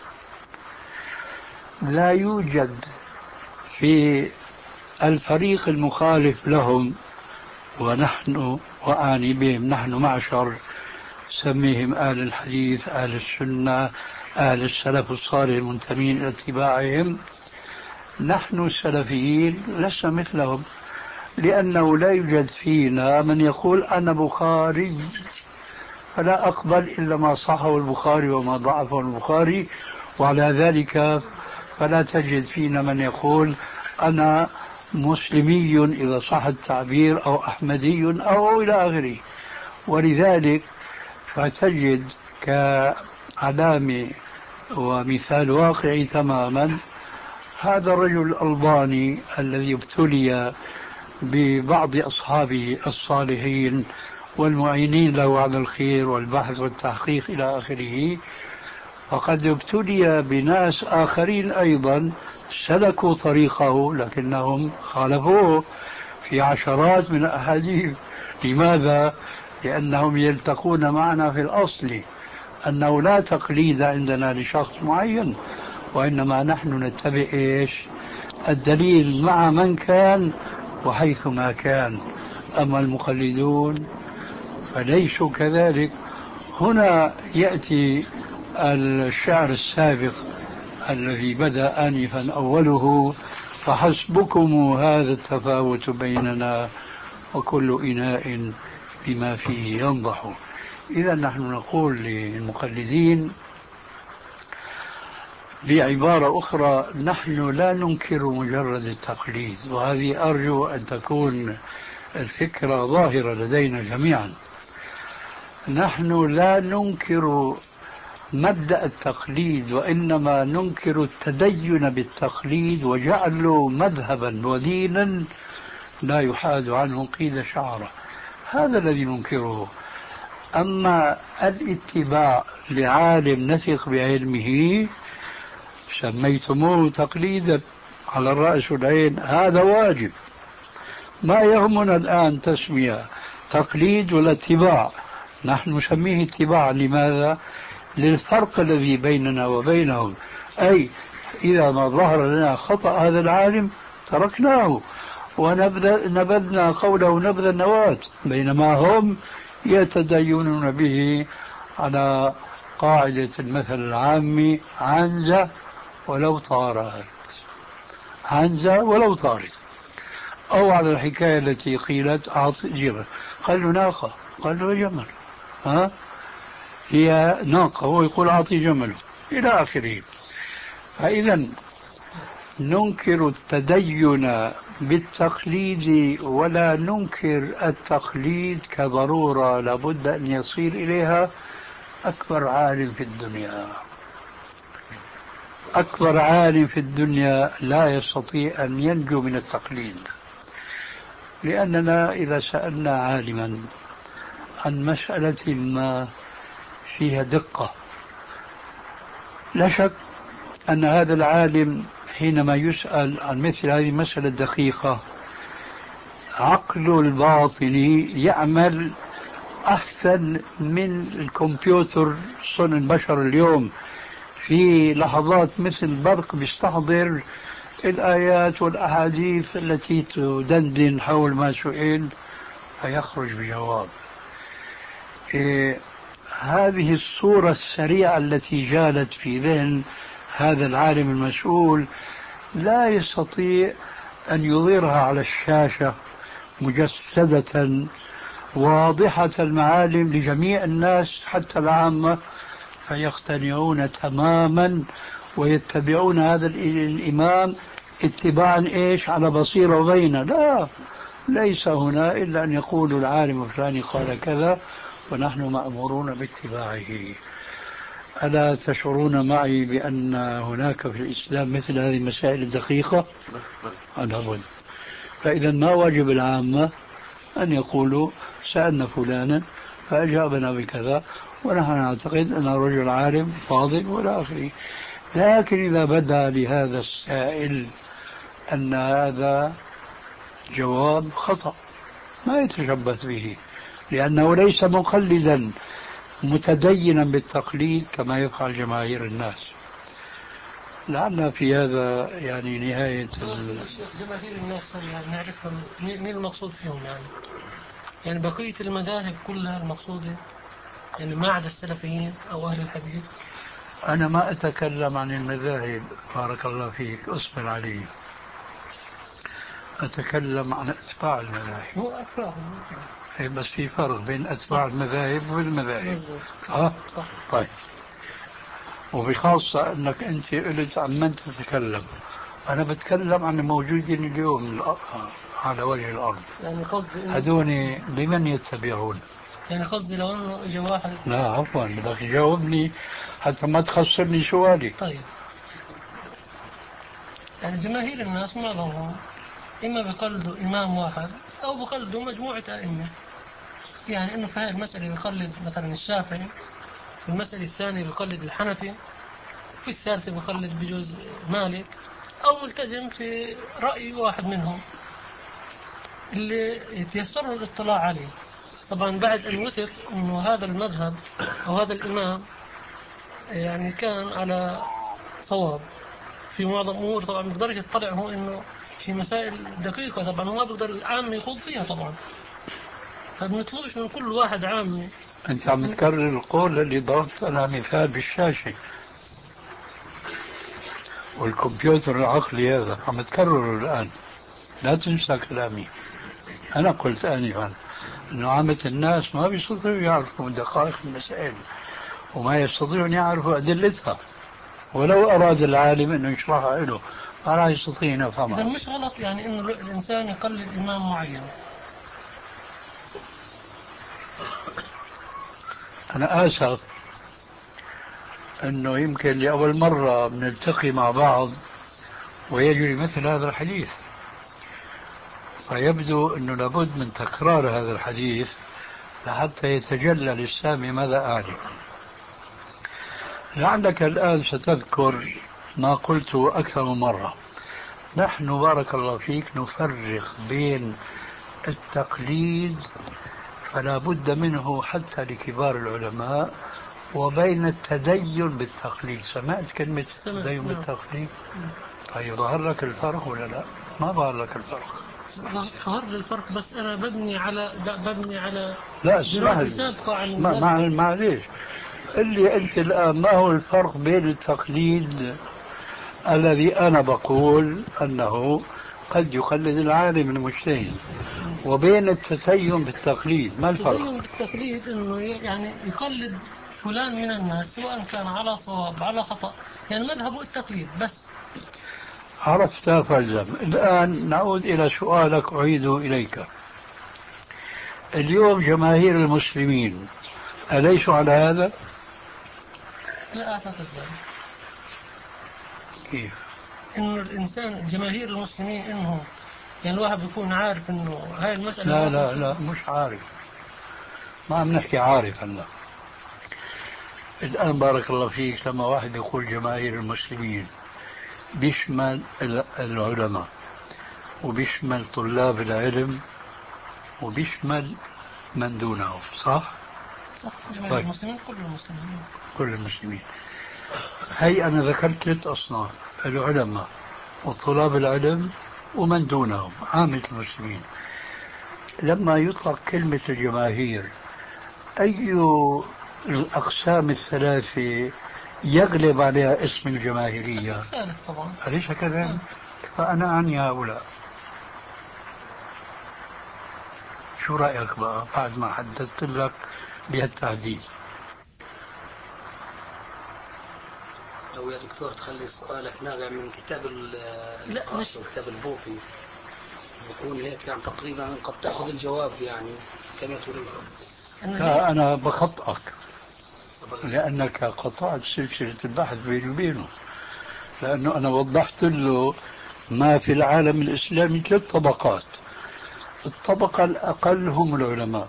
لا يوجد في الفريق المخالف لهم، ونحن وأعني بهم نحن معشر سميهم آل الحديث، آل السنة، آل السلف الصالح المنتمين إلى اتباعهم، نحن السلفيين لسنا مثلهم، لأنه لا يوجد فينا من يقول أنا بخاري فلا أقبل إلا ما صحه البخاري وما ضعفه البخاري، وعلى ذلك فلا تجد فينا من يقول أنا مسلمي إذا صح التعبير أو أحمدي أو إلى آخره. ولذلك فتجد كعلامة ومثال واقعي تماما هذا الرجل الألباني الذي ابتلي ببعض أصحابه الصالحين والمعينين له على الخير والبحث والتحقيق إلى آخره، فقد ابتلي بناس آخرين أيضا سلكوا طريقه لكنهم خالفوه في عشرات من الأحاديث. لماذا؟ لأنهم يلتقون معنا في الأصل أنه لا تقليد عندنا لشخص معين، وإنما نحن نتبع إيش؟ الدليل مع من كان وحيث ما كان. أما المقلدون فليسوا كذلك. هنا يأتي الشعر السابق الذي بدأ آنفا أوله: فحسبكم هذا التفاوت بيننا وكل إناء بما فيه ينضح. إذا نحن نقول للمقلدين بعبارة أخرى: نحن لا ننكر مجرد التقليد، وهذه أرجو أن تكون الفكرة ظاهرة لدينا جميعا. نحن لا ننكر مبدأ التقليد، وإنما ننكر التدين بالتقليد وجعله مذهبا ودينا لا يحاد عنه قيد شعره. هذا الذي ننكره. أما الاتباع لعالم نثق بعلمه سميتموه تقليدا على الرأس والعين، هذا واجب. ما يهمنا الآن تسمية تقليد ولا اتباع، نحن نسميه اتباع. لماذا؟ للفرق الذي بيننا وبينهم، أي إذا ما ظهر لنا خطأ هذا العالم تركناه ونبذنا قوله نبذ النواة، بينما هم يتدينون به على قاعدة المثل العامي: عنزة ولو طارت، عنزة ولو طارت. أو على الحكاية التي قيلت: أعطي جمل، قال له ناقة، قال له جمل، ها هي ناقة، هو يقول أعطي جمله، إلى آخره. فإذا ننكر التدين بالتقليد ولا ننكر التقليد كضرورة لابد أن يصير إليها أكبر عالم في الدنيا. أكبر عالم في الدنيا لا يستطيع أن ينجو من التقليد، لأننا إذا سألنا عالما عن مسألة ما فيها دقة، لا شك أن هذا العالم حينما يسأل عن مثل هذه المسألة الدقيقة عقله الباطني يعمل أحسن من الكمبيوتر صنع البشر اليوم. في لحظات مثل البرق بيستحضر الآيات والأحاديث التي تدندن حول ما سئل فيخرج بجواب. إيه هذه الصورة السريعة التي جالت في ذهن هذا العالم المسؤول لا يستطيع أن يظهرها على الشاشة مجسدة واضحة المعالم لجميع الناس حتى العامة، فيقتنعون تماما ويتبعون هذا الإمام اتباعا إيش على بصيرة وبينة. لا، ليس هنا إلا أن يقول العالم الفلاني قال كذا ونحن مأمورون باتباعه. ألا تشعرون معي بأن هناك في الإسلام مثل هذه المسائل الدقيقة؟ أنا أظن. فإذا ما واجب العامة أن يقولوا سألنا فلانا فأجابنا بكذا ونحن نعتقد أن رجل عالم فاضل ولا آخره. لكن إذا بدا لهذا السائل أن هذا جواب خطأ ما يتشبث به، لأنه ليس مقلدا متدينا بالتقليد كما يفعل جماهير الناس. لعلنا في هذا يعني نهاية جماهير الناس يعني نعرفهم مين المقصود فيهم، يعني يعني بقية المذاهب كلها المقصودة، يعني ما عدا السلفيين أو أهل الحديث. أنا ما أتكلم عن المذاهب بارك الله فيك، أصبر علي. أتكلم عن أتباع المذاهب. هو أتباعهم، بس في فرق بين أتباع المذاهب والمذاهب. صح؟ صح. طيب، وبخاصة أنك أنت قلت عن من تتكلم، أنا بتكلم عن الموجودين اليوم على وجه الأرض. يعني قصدي هذوني بمن يتبعون؟ يعني قصدي لو أنه إجا واحد. لا عفوا، بدك تجاوبني حتى ما تخسرني سؤالي. طيب، يعني جماهير الناس معظمهم إما بيقلدوا إمام واحد أو بيقلدوا مجموعة أئمة. يعني إنه في هذه المسألة بيقلد مثلا الشافعي، في المسألة الثانية بيقلد الحنفي، في الثالثة بيقلد بجوز مالك، أو ملتزم في رأي واحد منهم اللي يتيسر له الاطلاع عليه. طبعا بعد أن وثق أنه هذا المذهب أو هذا الإمام يعني كان على صواب في معظم أمور. طبعا بيقدرش يطلع هو إنه في مسائل دقيقة طبعا هو ما بيقدر العام يخوض فيها طبعا، فبنطلبش من كل واحد عامي أنت عم تكرر القول اللي ضربت أنا مثال بالشاشة، والكمبيوتر العقلي هذا عم تكرره الآن. لا تنسى كلامي. أنا قلت آنفا أنه عامة الناس ما بيستطيعوا يعرفوا دقائق المسائل وما يستطيعون يعرفوا أدلتها، ولو أراد العالم أنه يشرحها له ما راح يستطيع أن يفهمها. إذا مش غلط يعني أنه الإنسان يقلد إمام معين. أنا آسف أنه يمكن لأول مرة بنلتقي مع بعض ويجري مثل هذا الحديث، فيبدو أنه لابد من تكرار هذا الحديث لحتى يتجلى للسامع ماذا أعني. لعلك الآن ستذكر ما قلته أكثر من مرة. نحن بارك الله فيك نفرق بين التقليد فلا بد منه حتى لكبار العلماء وبين التدين بالتقليد. سمعت كلمة التدين بالتقليد؟ طيب ظهر لك الفرق ولا لا؟ ما ظهر لك الفرق؟ ظهر لي الفرق، بس أنا ببني على ببني على لا دراسة سابقة عن ما مع معليش اللي أنت الآن ما هو الفرق بين التقليد الذي أنا بقول أنه قد يقلد العالم المجتهد وبين التدين بالتقليد؟ ما الفرق؟ التدين بالتقليد إنه يعني يقلد فلان من الناس سواء كان على صواب على خطأ، يعني مذهبه التقليد بس. عرفت فالزم. الآن نعود إلى سؤالك أعيده إليك. اليوم جماهير المسلمين أليسوا على هذا؟ لا أعتقد ذلك. كيف؟ إنه الإنسان جماهير المسلمين إنهم يعني الواحد بيكون عارف إنه هاي المسألة. لا لا لا مش عارف، ما عم نحكي عارف. هلا الآن بارك الله فيك لما واحد يقول جماهير المسلمين بيشمل العلماء وبيشمل طلاب العلم وبيشمل من دونهم، صح؟ صح. جماهير طيب. المسلمين كل المسلمين. كل المسلمين. هي أنا ذكرت ثلاث أصناف: العلماء وطلاب العلم ومن دونهم عامة المسلمين. لما يطلق كلمة الجماهير أي الأقسام الثلاثة يغلب عليها اسم الجماهيرية؟ الثالث طبعا. أليس كذلك؟ فأنا أعني هؤلاء. شو رأيك بقى بعد ما حددت لك بهالتحديد؟ لو يا دكتور تخلي سؤالك نابع من كتاب القاص وكتاب البوطي بكون هيك يعني تقريبا قد تأخذ الجواب يعني كما تريد. أنا بخطئك لأنك قطعت سلسلة البحث بيني وبينه، لأنه أنا وضحت له ما في العالم الإسلامي ثلاث طبقات. الطبقة الأقل هم العلماء،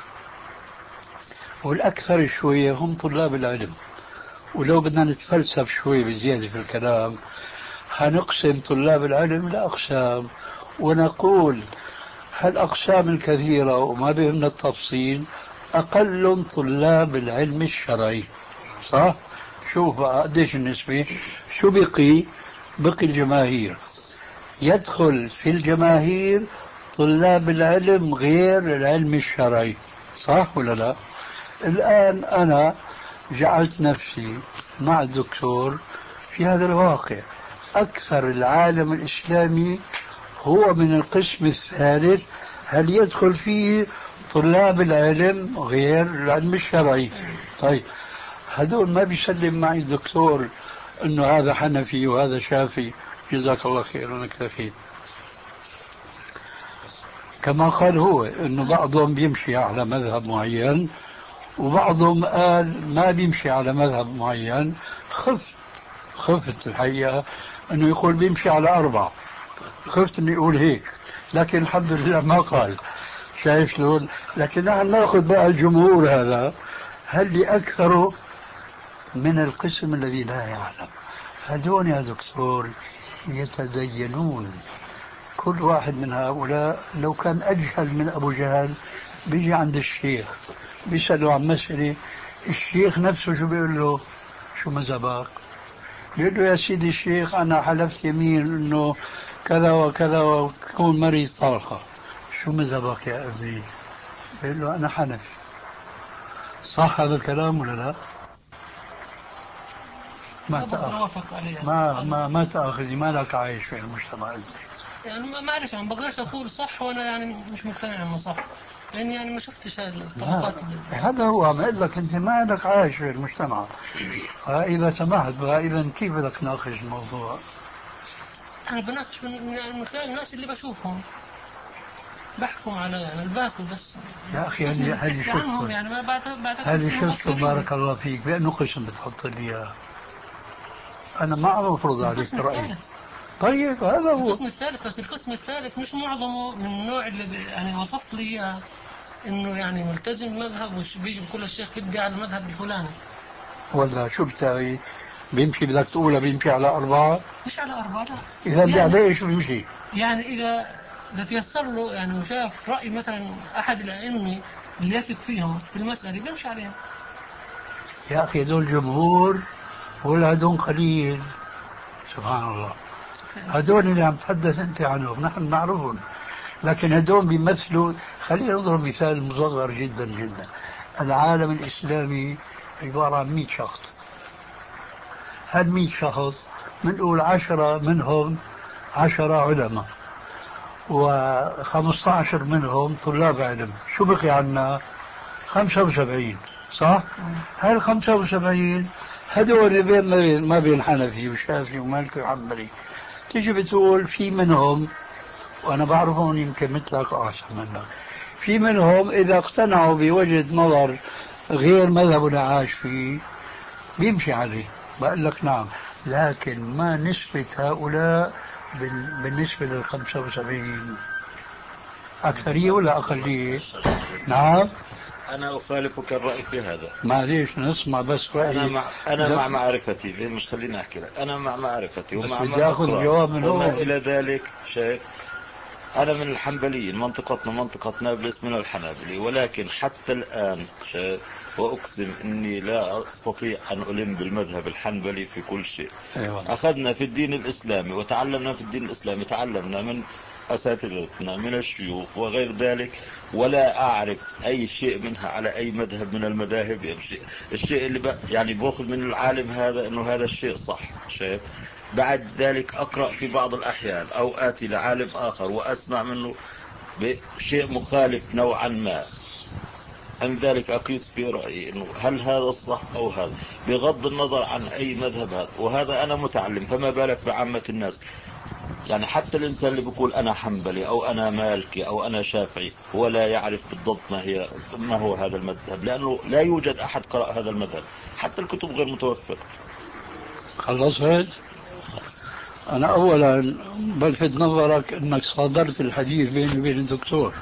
والأكثر شوية هم طلاب العلم. ولو بدنا نتفلسف شوي بزيادة في الكلام هنقسم طلاب العلم لأقسام ونقول هالأقسام الكثيرة وما بهمنا التفصيل أقل طلاب العلم الشرعي، صح؟ شوف قديش النسبة. شو بقي؟ بقي الجماهير. يدخل في الجماهير طلاب العلم غير العلم الشرعي، صح ولا لا؟ الآن أنا جعلت نفسي مع الدكتور في هذا الواقع. أكثر العالم الإسلامي هو من القسم الثالث، هل يدخل فيه طلاب العلم غير العلم الشرعي؟ طيب هذول ما بيسلم معي الدكتور انه هذا حنفي وهذا شافعي. جزاك الله خير انك كفيت. كما قال هو انه بعضهم بيمشي على مذهب معين وبعضهم قال ما بيمشي على مذهب معين. خفت خفت الحقيقة انه يقول بيمشي على اربعة، خفت انه يقول هيك، لكن الحمد لله ما قال. شايف شلون؟ لكن نحن ناخذ بقى الجمهور هذا هل أكثره من القسم الذي لا يعلم. هذول يا دكتور يتدينون. كل واحد من هؤلاء لو كان أجهل من أبو جهل بيجي عند الشيخ بيسأله عن مسألة، الشيخ نفسه شو بيقول له؟ شو مذهبك؟ بيقول له يا سيدي الشيخ أنا حلفت يمين إنه كذا وكذا وكون مريض طلقة. شو مذهبك يا ابني؟ بيقول له أنا حنفي. صح هذا الكلام ولا لا؟ ما تأخذ عليه ما ما ما تأخذي، ما لك عايش في المجتمع أنت. يعني ما معلش ما بقدرش أقول صح وأنا يعني مش مقتنع إنه صح، لأني يعني ما شفتش هذه الطبقات. هذا هو ما لك، أنت ما لك عايش في المجتمع. فإذا سمحت إذا كيف بدك ناقش الموضوع؟ أنا بناقش من, من خلال الناس اللي بشوفهم، بحكم على يعني الباكل بس. يا أخي هذه هذه شفتوا يعني ما بعد بعد هذه شفتوا بارك الله فيك بأنه قسم بتحط لي إياه. أنا ما عم أفرض عليك رأيي. طيب هذا هو القسم الثالث، بس القسم الثالث مش معظمه من النوع اللي يعني وصفت لي إياه إنه يعني ملتزم مذهب وش بيجي بكل الشيخ بدي على المذهب الفلاني. ولا شو بتسوي؟ بيمشي بدك تقولها بيمشي على أربعة؟ مش على أربعة لا. إذا بدي عليه إيش بيمشي؟ يعني إذا إذا تيسر له يعني وشاف رأي مثلا أحد الأئمة اللي يثق فيهم في المسألة بيمشي عليها. يا أخي هذول جمهور ولا هذول قليل؟ سبحان الله. هذول اللي عم تحدث أنت عنهم نحن نعرفهم، لكن هذول بيمثلوا. خلينا نضرب مثال مصغر جدا جدا. العالم الإسلامي عبارة عن مئة شخص. هاد مئة شخص بنقول عشرة منهم عشرة علماء وخمسة عشر منهم طلاب علم، شو بقي عنا؟ خمسة وسبعين، صح؟ هاي الخمسة وسبعين هذول اللي بين ما بين, ما بين حنفي وشافعي ومالكي وحنبلي. تيجي بتقول في منهم، وأنا بعرفهم يمكن مثلك أحسن منك، في منهم إذا اقتنعوا بوجهة نظر غير مذهبنا عاش فيه بيمشي عليه. بقول لك نعم، لكن ما نسبة هؤلاء بالنسبة للخمسة وسبعين؟ أكثرية ولا أقلية؟ نعم. أنا أخالفك الرأي في هذا. معليش نسمع بس رأيي. أنا مع أنا مع معرفتي، زي مش خليني أحكي لك، أنا مع معرفتي ومع ما أخذ جواب من وما إلى ذلك. شايف أنا من الحنبليين، منطقتنا منطقة نابلس من الحنابلي، ولكن حتى الآن شايف وأقسم أني لا أستطيع أن ألم بالمذهب الحنبلي في كل شيء. أيوة. أخذنا في الدين الإسلامي وتعلمنا في الدين الإسلامي، تعلمنا من أساتذتنا من الشيوخ وغير ذلك، ولا أعرف أي شيء منها على أي مذهب من المذاهب يمشي. الشيء اللي ب... يعني بأخذ من العالم هذا أنه هذا الشيء صح. شايف بعد ذلك أقرأ في بعض الأحيان أو آتي لعالم آخر وأسمع منه بشيء مخالف نوعا ما، عن ذلك أقيس في رأيي إنه هل هذا الصح أو هذا، بغض النظر عن أي مذهب هذا. وهذا أنا متعلم، فما بالك بعامة الناس. يعني حتى الإنسان اللي بيقول أنا حنبلي أو أنا مالكي أو أنا شافعي هو لا يعرف بالضبط ما هي ما هو هذا المذهب، لأنه لا يوجد أحد قرأ هذا المذهب، حتى الكتب غير متوفرة. خلصت؟ أنا أولا بلفت نظرك أنك صادرت الحديث بيني وبين الدكتور،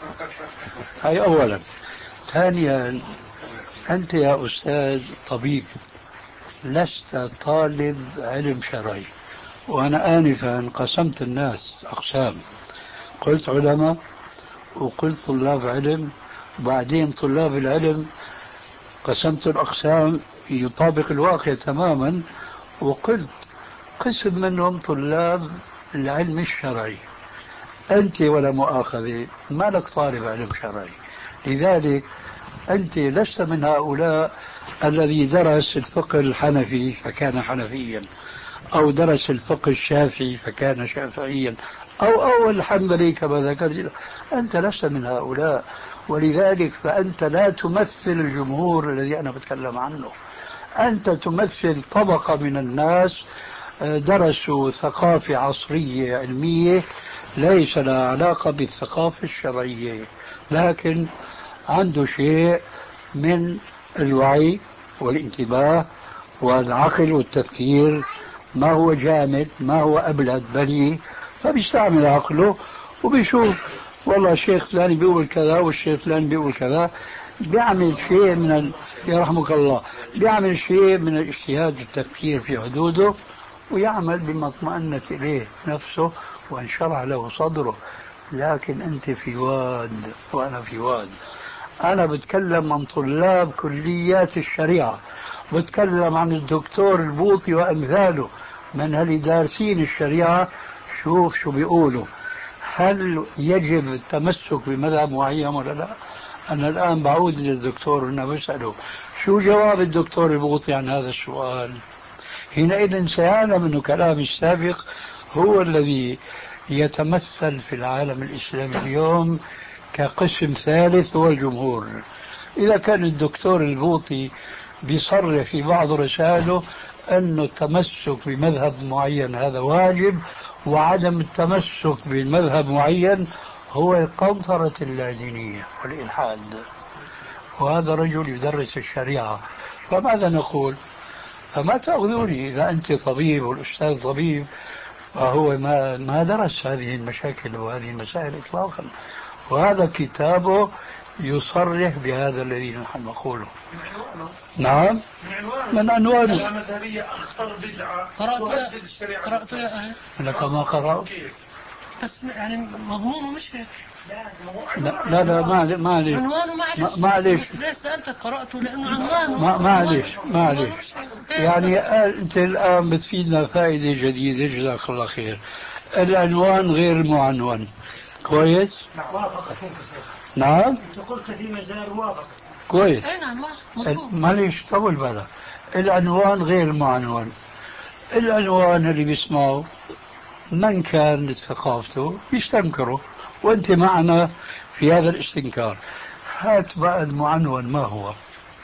هاي أولا. ثانيا أنت يا أستاذ طبيب لست طالب علم شرعي، وأنا آنفا قسمت الناس أقسام، قلت علماء وقلت طلاب علم، وبعدين طلاب العلم قسمت الأقسام يطابق الواقع تماما، وقلت قسم منهم طلاب العلم الشرعي. أنت ولا مؤاخذة ما لك طالب علم شرعي، لذلك أنت لست من هؤلاء الذي درس الفقه الحنفي فكان حنفيا، أو درس الفقه الشافعي فكان شافعيا، أو أو الحنبلي كما ذكرت. أنت لست من هؤلاء، ولذلك فأنت لا تمثل الجمهور الذي أنا بتكلم عنه. أنت تمثل طبقة من الناس درسوا ثقافة عصرية علمية ليس لها علاقة بالثقافة الشرعية، لكن عنده شيء من الوعي والانتباه والعقل والتفكير، ما هو جامد ما هو أبلد بلي، فبيستعمل عقله وبيشوف والله الشيخ فلان بيقول كذا والشيخ فلان بيقول كذا، بيعمل شيء من ال... يرحمك الله، بيعمل شيء من الاجتهاد والتفكير في حدوده، ويعمل بما اطمأنت إليه نفسه وانشرح له صدره. لكن أنت في واد وأنا في واد. أنا بتكلم عن طلاب كليات الشريعة، بتكلم عن الدكتور البوطي وأمثاله من اللي دارسين الشريعة. شوف شو بيقولوا، هل يجب التمسك بمذهب معين ولا لا؟ أنا الآن بعود للدكتور وأنا بسأله شو جواب الدكتور البوطي عن هذا السؤال؟ حينئذ سيعلم أن كلامي السابق هو الذي يتمثل في العالم الإسلامي اليوم كقسم ثالث هو الجمهور. إذا كان الدكتور البوطي بيصرح في بعض رسائله أن التمسك بمذهب معين هذا واجب، وعدم التمسك بمذهب معين هو القنطرة اللادينية والإلحاد، وهذا رجل يدرس الشريعة، فماذا نقول؟ فما تأخذوني إذا أنت طبيب والأستاذ طبيب، فهو ما ما درس هذه المشاكل وهذه المسائل إطلاقا، وهذا كتابه يصرح بهذا الذي نحن نقوله. نعم من عنوانه المذهبية أخطر بدعة تهدد الشريعة. قرأت يا أهل لك ما قرأت بس يعني مضمونه مش هيك. لا لا, لا ما معلش عنوانه معلش معلش ليش سألتك قرأته لأنه عنوانه ما معلش معلش يعني أنت الآن بتفيدنا فائدة جديدة جزاك الله خير. العنوان غير المعنون كويس؟ نعم وافقت نعم أنت قلت في مزار وافقت كويس. أي نعم مضبوط. معلش طول بالك، العنوان غير المعنون. العنوان اللي بيسمعه من كان ثقافته يستنكره، وانت معنا في هذا الاستنكار. هات بقى المعنون ما هو؟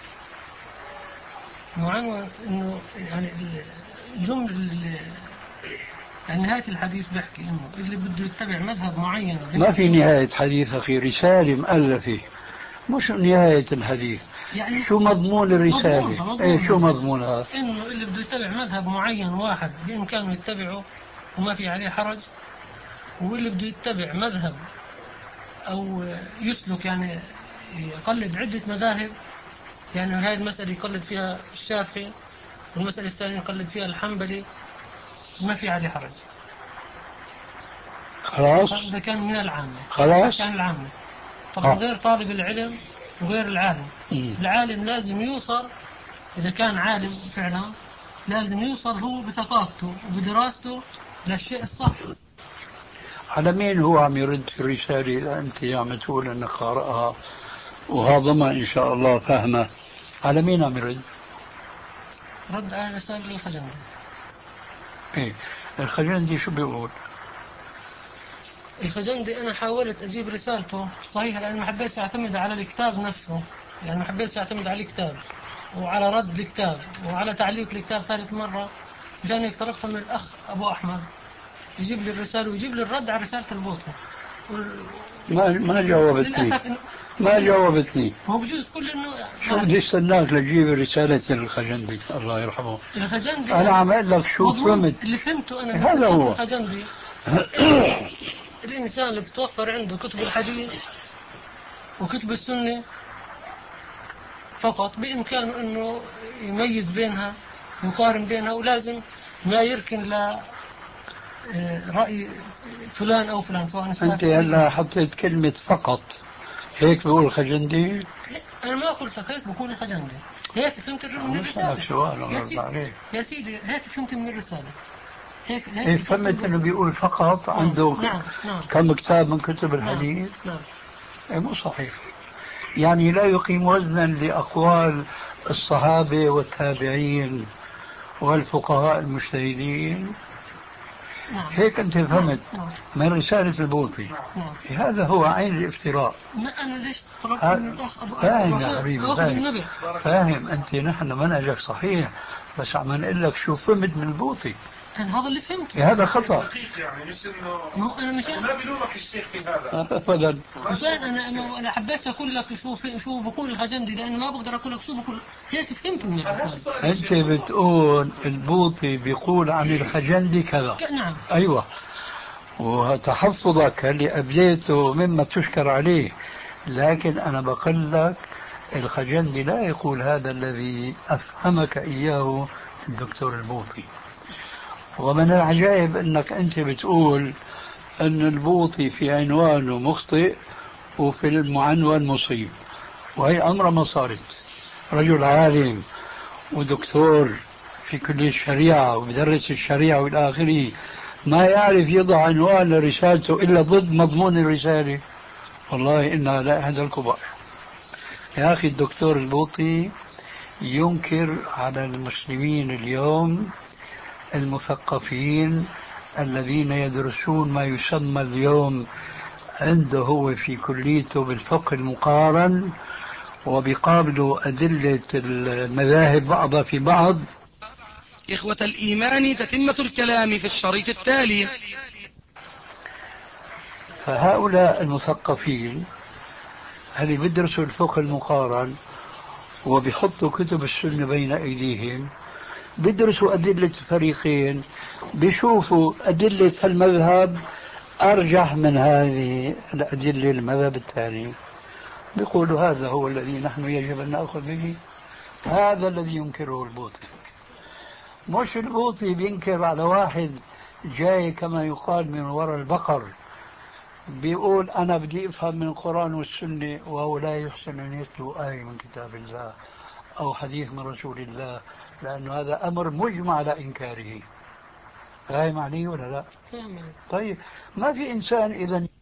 المعنون انه يعني الجمله يعني نهايه الحديث بيحكي انه اللي بده يتبع مذهب معين. ما في نهايه حديث اخي، رساله مؤلفه مش نهايه الحديث. يعني شو مضمون الرساله؟ مضمون مضمون ايه شو مضمونها؟ انه اللي بده يتبع مذهب معين واحد بامكانه يتبعه وما في عليه حرج، واللي بده يتبع مذهب أو يسلك يعني يقلد عدة مذاهب، يعني هذه المسألة يقلد فيها الشافعي والمسألة الثانية يقلد فيها الحنبلي، ما في عليه حرج. خلاص هذا كان من العامة. خلاص كان العامة. طبعا غير طالب العلم وغير العالم. م. العالم لازم يوصل، إذا كان عالم فعلا لازم يوصل هو بثقافته وبدراسته للشيء الصح. على مين هو عم يرد في الرسالة إذا أنت عم تقول أنك قارئها وهضمها إن شاء الله فهمه؟ على مين عم يرد؟ رد على رسالة الخجندي. إيه الخجندي شو بيقول؟ الخجندي أنا حاولت أجيب رسالته صحيح لأن ما حبيتش أعتمد على الكتاب نفسه، يعني ما حبيتش أعتمد على الكتاب وعلى رد الكتاب وعلى تعليق الكتاب ثالث مرة، مشان هيك طلبت من الأخ أبو أحمد يجيب لي الرسالة ويجيب لي الرد على رسالة البوطي. ما ما جاوبتني. ما جاوبتني. هو بجوز كل إنه شو بدي استناك لتجيب رسالة الخجندي الله يرحمه. الخجندي أنا عم أقول لك شو فهمت. اللي فهمته أنا هذا هو الخجندي. الإنسان اللي بتوفر عنده كتب الحديث وكتب السنة فقط بإمكانه إنه يميز بينها ويقارن بينها، ولازم ما يركن ل رأي فلان أو فلان سواء. أنت هلا حطيت كلمة فقط، هيك بقول الخجندي؟ أنا ما قلت لك هيك بقول الخجندي، هيك فهمت من الرسالة. سؤال يا سيدي يا سيدي هيك فهمت من الرسالة. هيك هيك, هيك فهمت إنه بيقول فقط عنده نعم. نعم. كم كتاب من كتب الحديث. نعم. نعم. إيه مو صحيح، يعني لا يقيم وزنا لأقوال الصحابة والتابعين والفقهاء المجتهدين. نعم. هيك أنت فهمت. نعم. من رسالة البوطي. نعم. هذا هو عين الافتراء. ما أنا ليش طلبت من الأخ أبو فاهم يا حبيبي فاهم. فاهم أنت نحن منهجك صحيح، بس عم نقول لك شو فهمت من البوطي. أنا هذا اللي فهمته. هذا خطأ. يعني مش إنه أنا مش ما بلومك الشيخ في هذا. أبدا. مشان أنا أنا أنا حبيت أقول لك شو في شو بقول الخجندي لأن ما بقدر أقول لك شو بقول، هيك فهمت من الرسالة. أنت بتقول البوطي بيقول عن الخجندي كذا. نعم. أيوة. وتحفظك اللي أبديته مما تشكر عليه، لكن أنا بقول لك الخجندي لا يقول هذا الذي أفهمك إياه الدكتور البوطي. ومن العجائب أنك أنت بتقول أن البوطي في عنوانه مخطئ وفي المعنون مصيب، وهي أمر ما صارت. رجل عالم ودكتور في كلية الشريعة وبدرس الشريعة والى آخره، ما يعرف يضع عنوان لرسالته إلا ضد مضمون الرسالة. والله إنها لا أحد الكبار. يا أخي الدكتور البوطي ينكر على المسلمين اليوم المثقفين الذين يدرسون ما يسمى اليوم عنده هو في كليته بالفقه المقارن، وبيقابلوا أدلة المذاهب بعضها في بعض. إخوة الإيمان، تتمة الكلام في الشريط التالي. فهؤلاء المثقفين اللي بيدرسوا الفقه المقارن وبيحطوا كتب السنة بين أيديهم، بيدرسوا أدلة الفريقين، بيشوفوا أدلة المذهب أرجح من هذه الأدلة المذهب الثاني، بيقولوا هذا هو الذي نحن يجب أن نأخذ به. هذا الذي ينكره البوطي. مش البوطي بينكر على واحد جاي كما يقال من وراء البقر بيقول أنا بدي أفهم من القرآن والسنة، وهو لا يحسن أن يتلو آية من كتاب الله أو حديث من رسول الله، لأنه هذا أمر مجمع على إنكاره. فاهم علي ولا لا؟ فاهم. طيب ما في إنسان إذا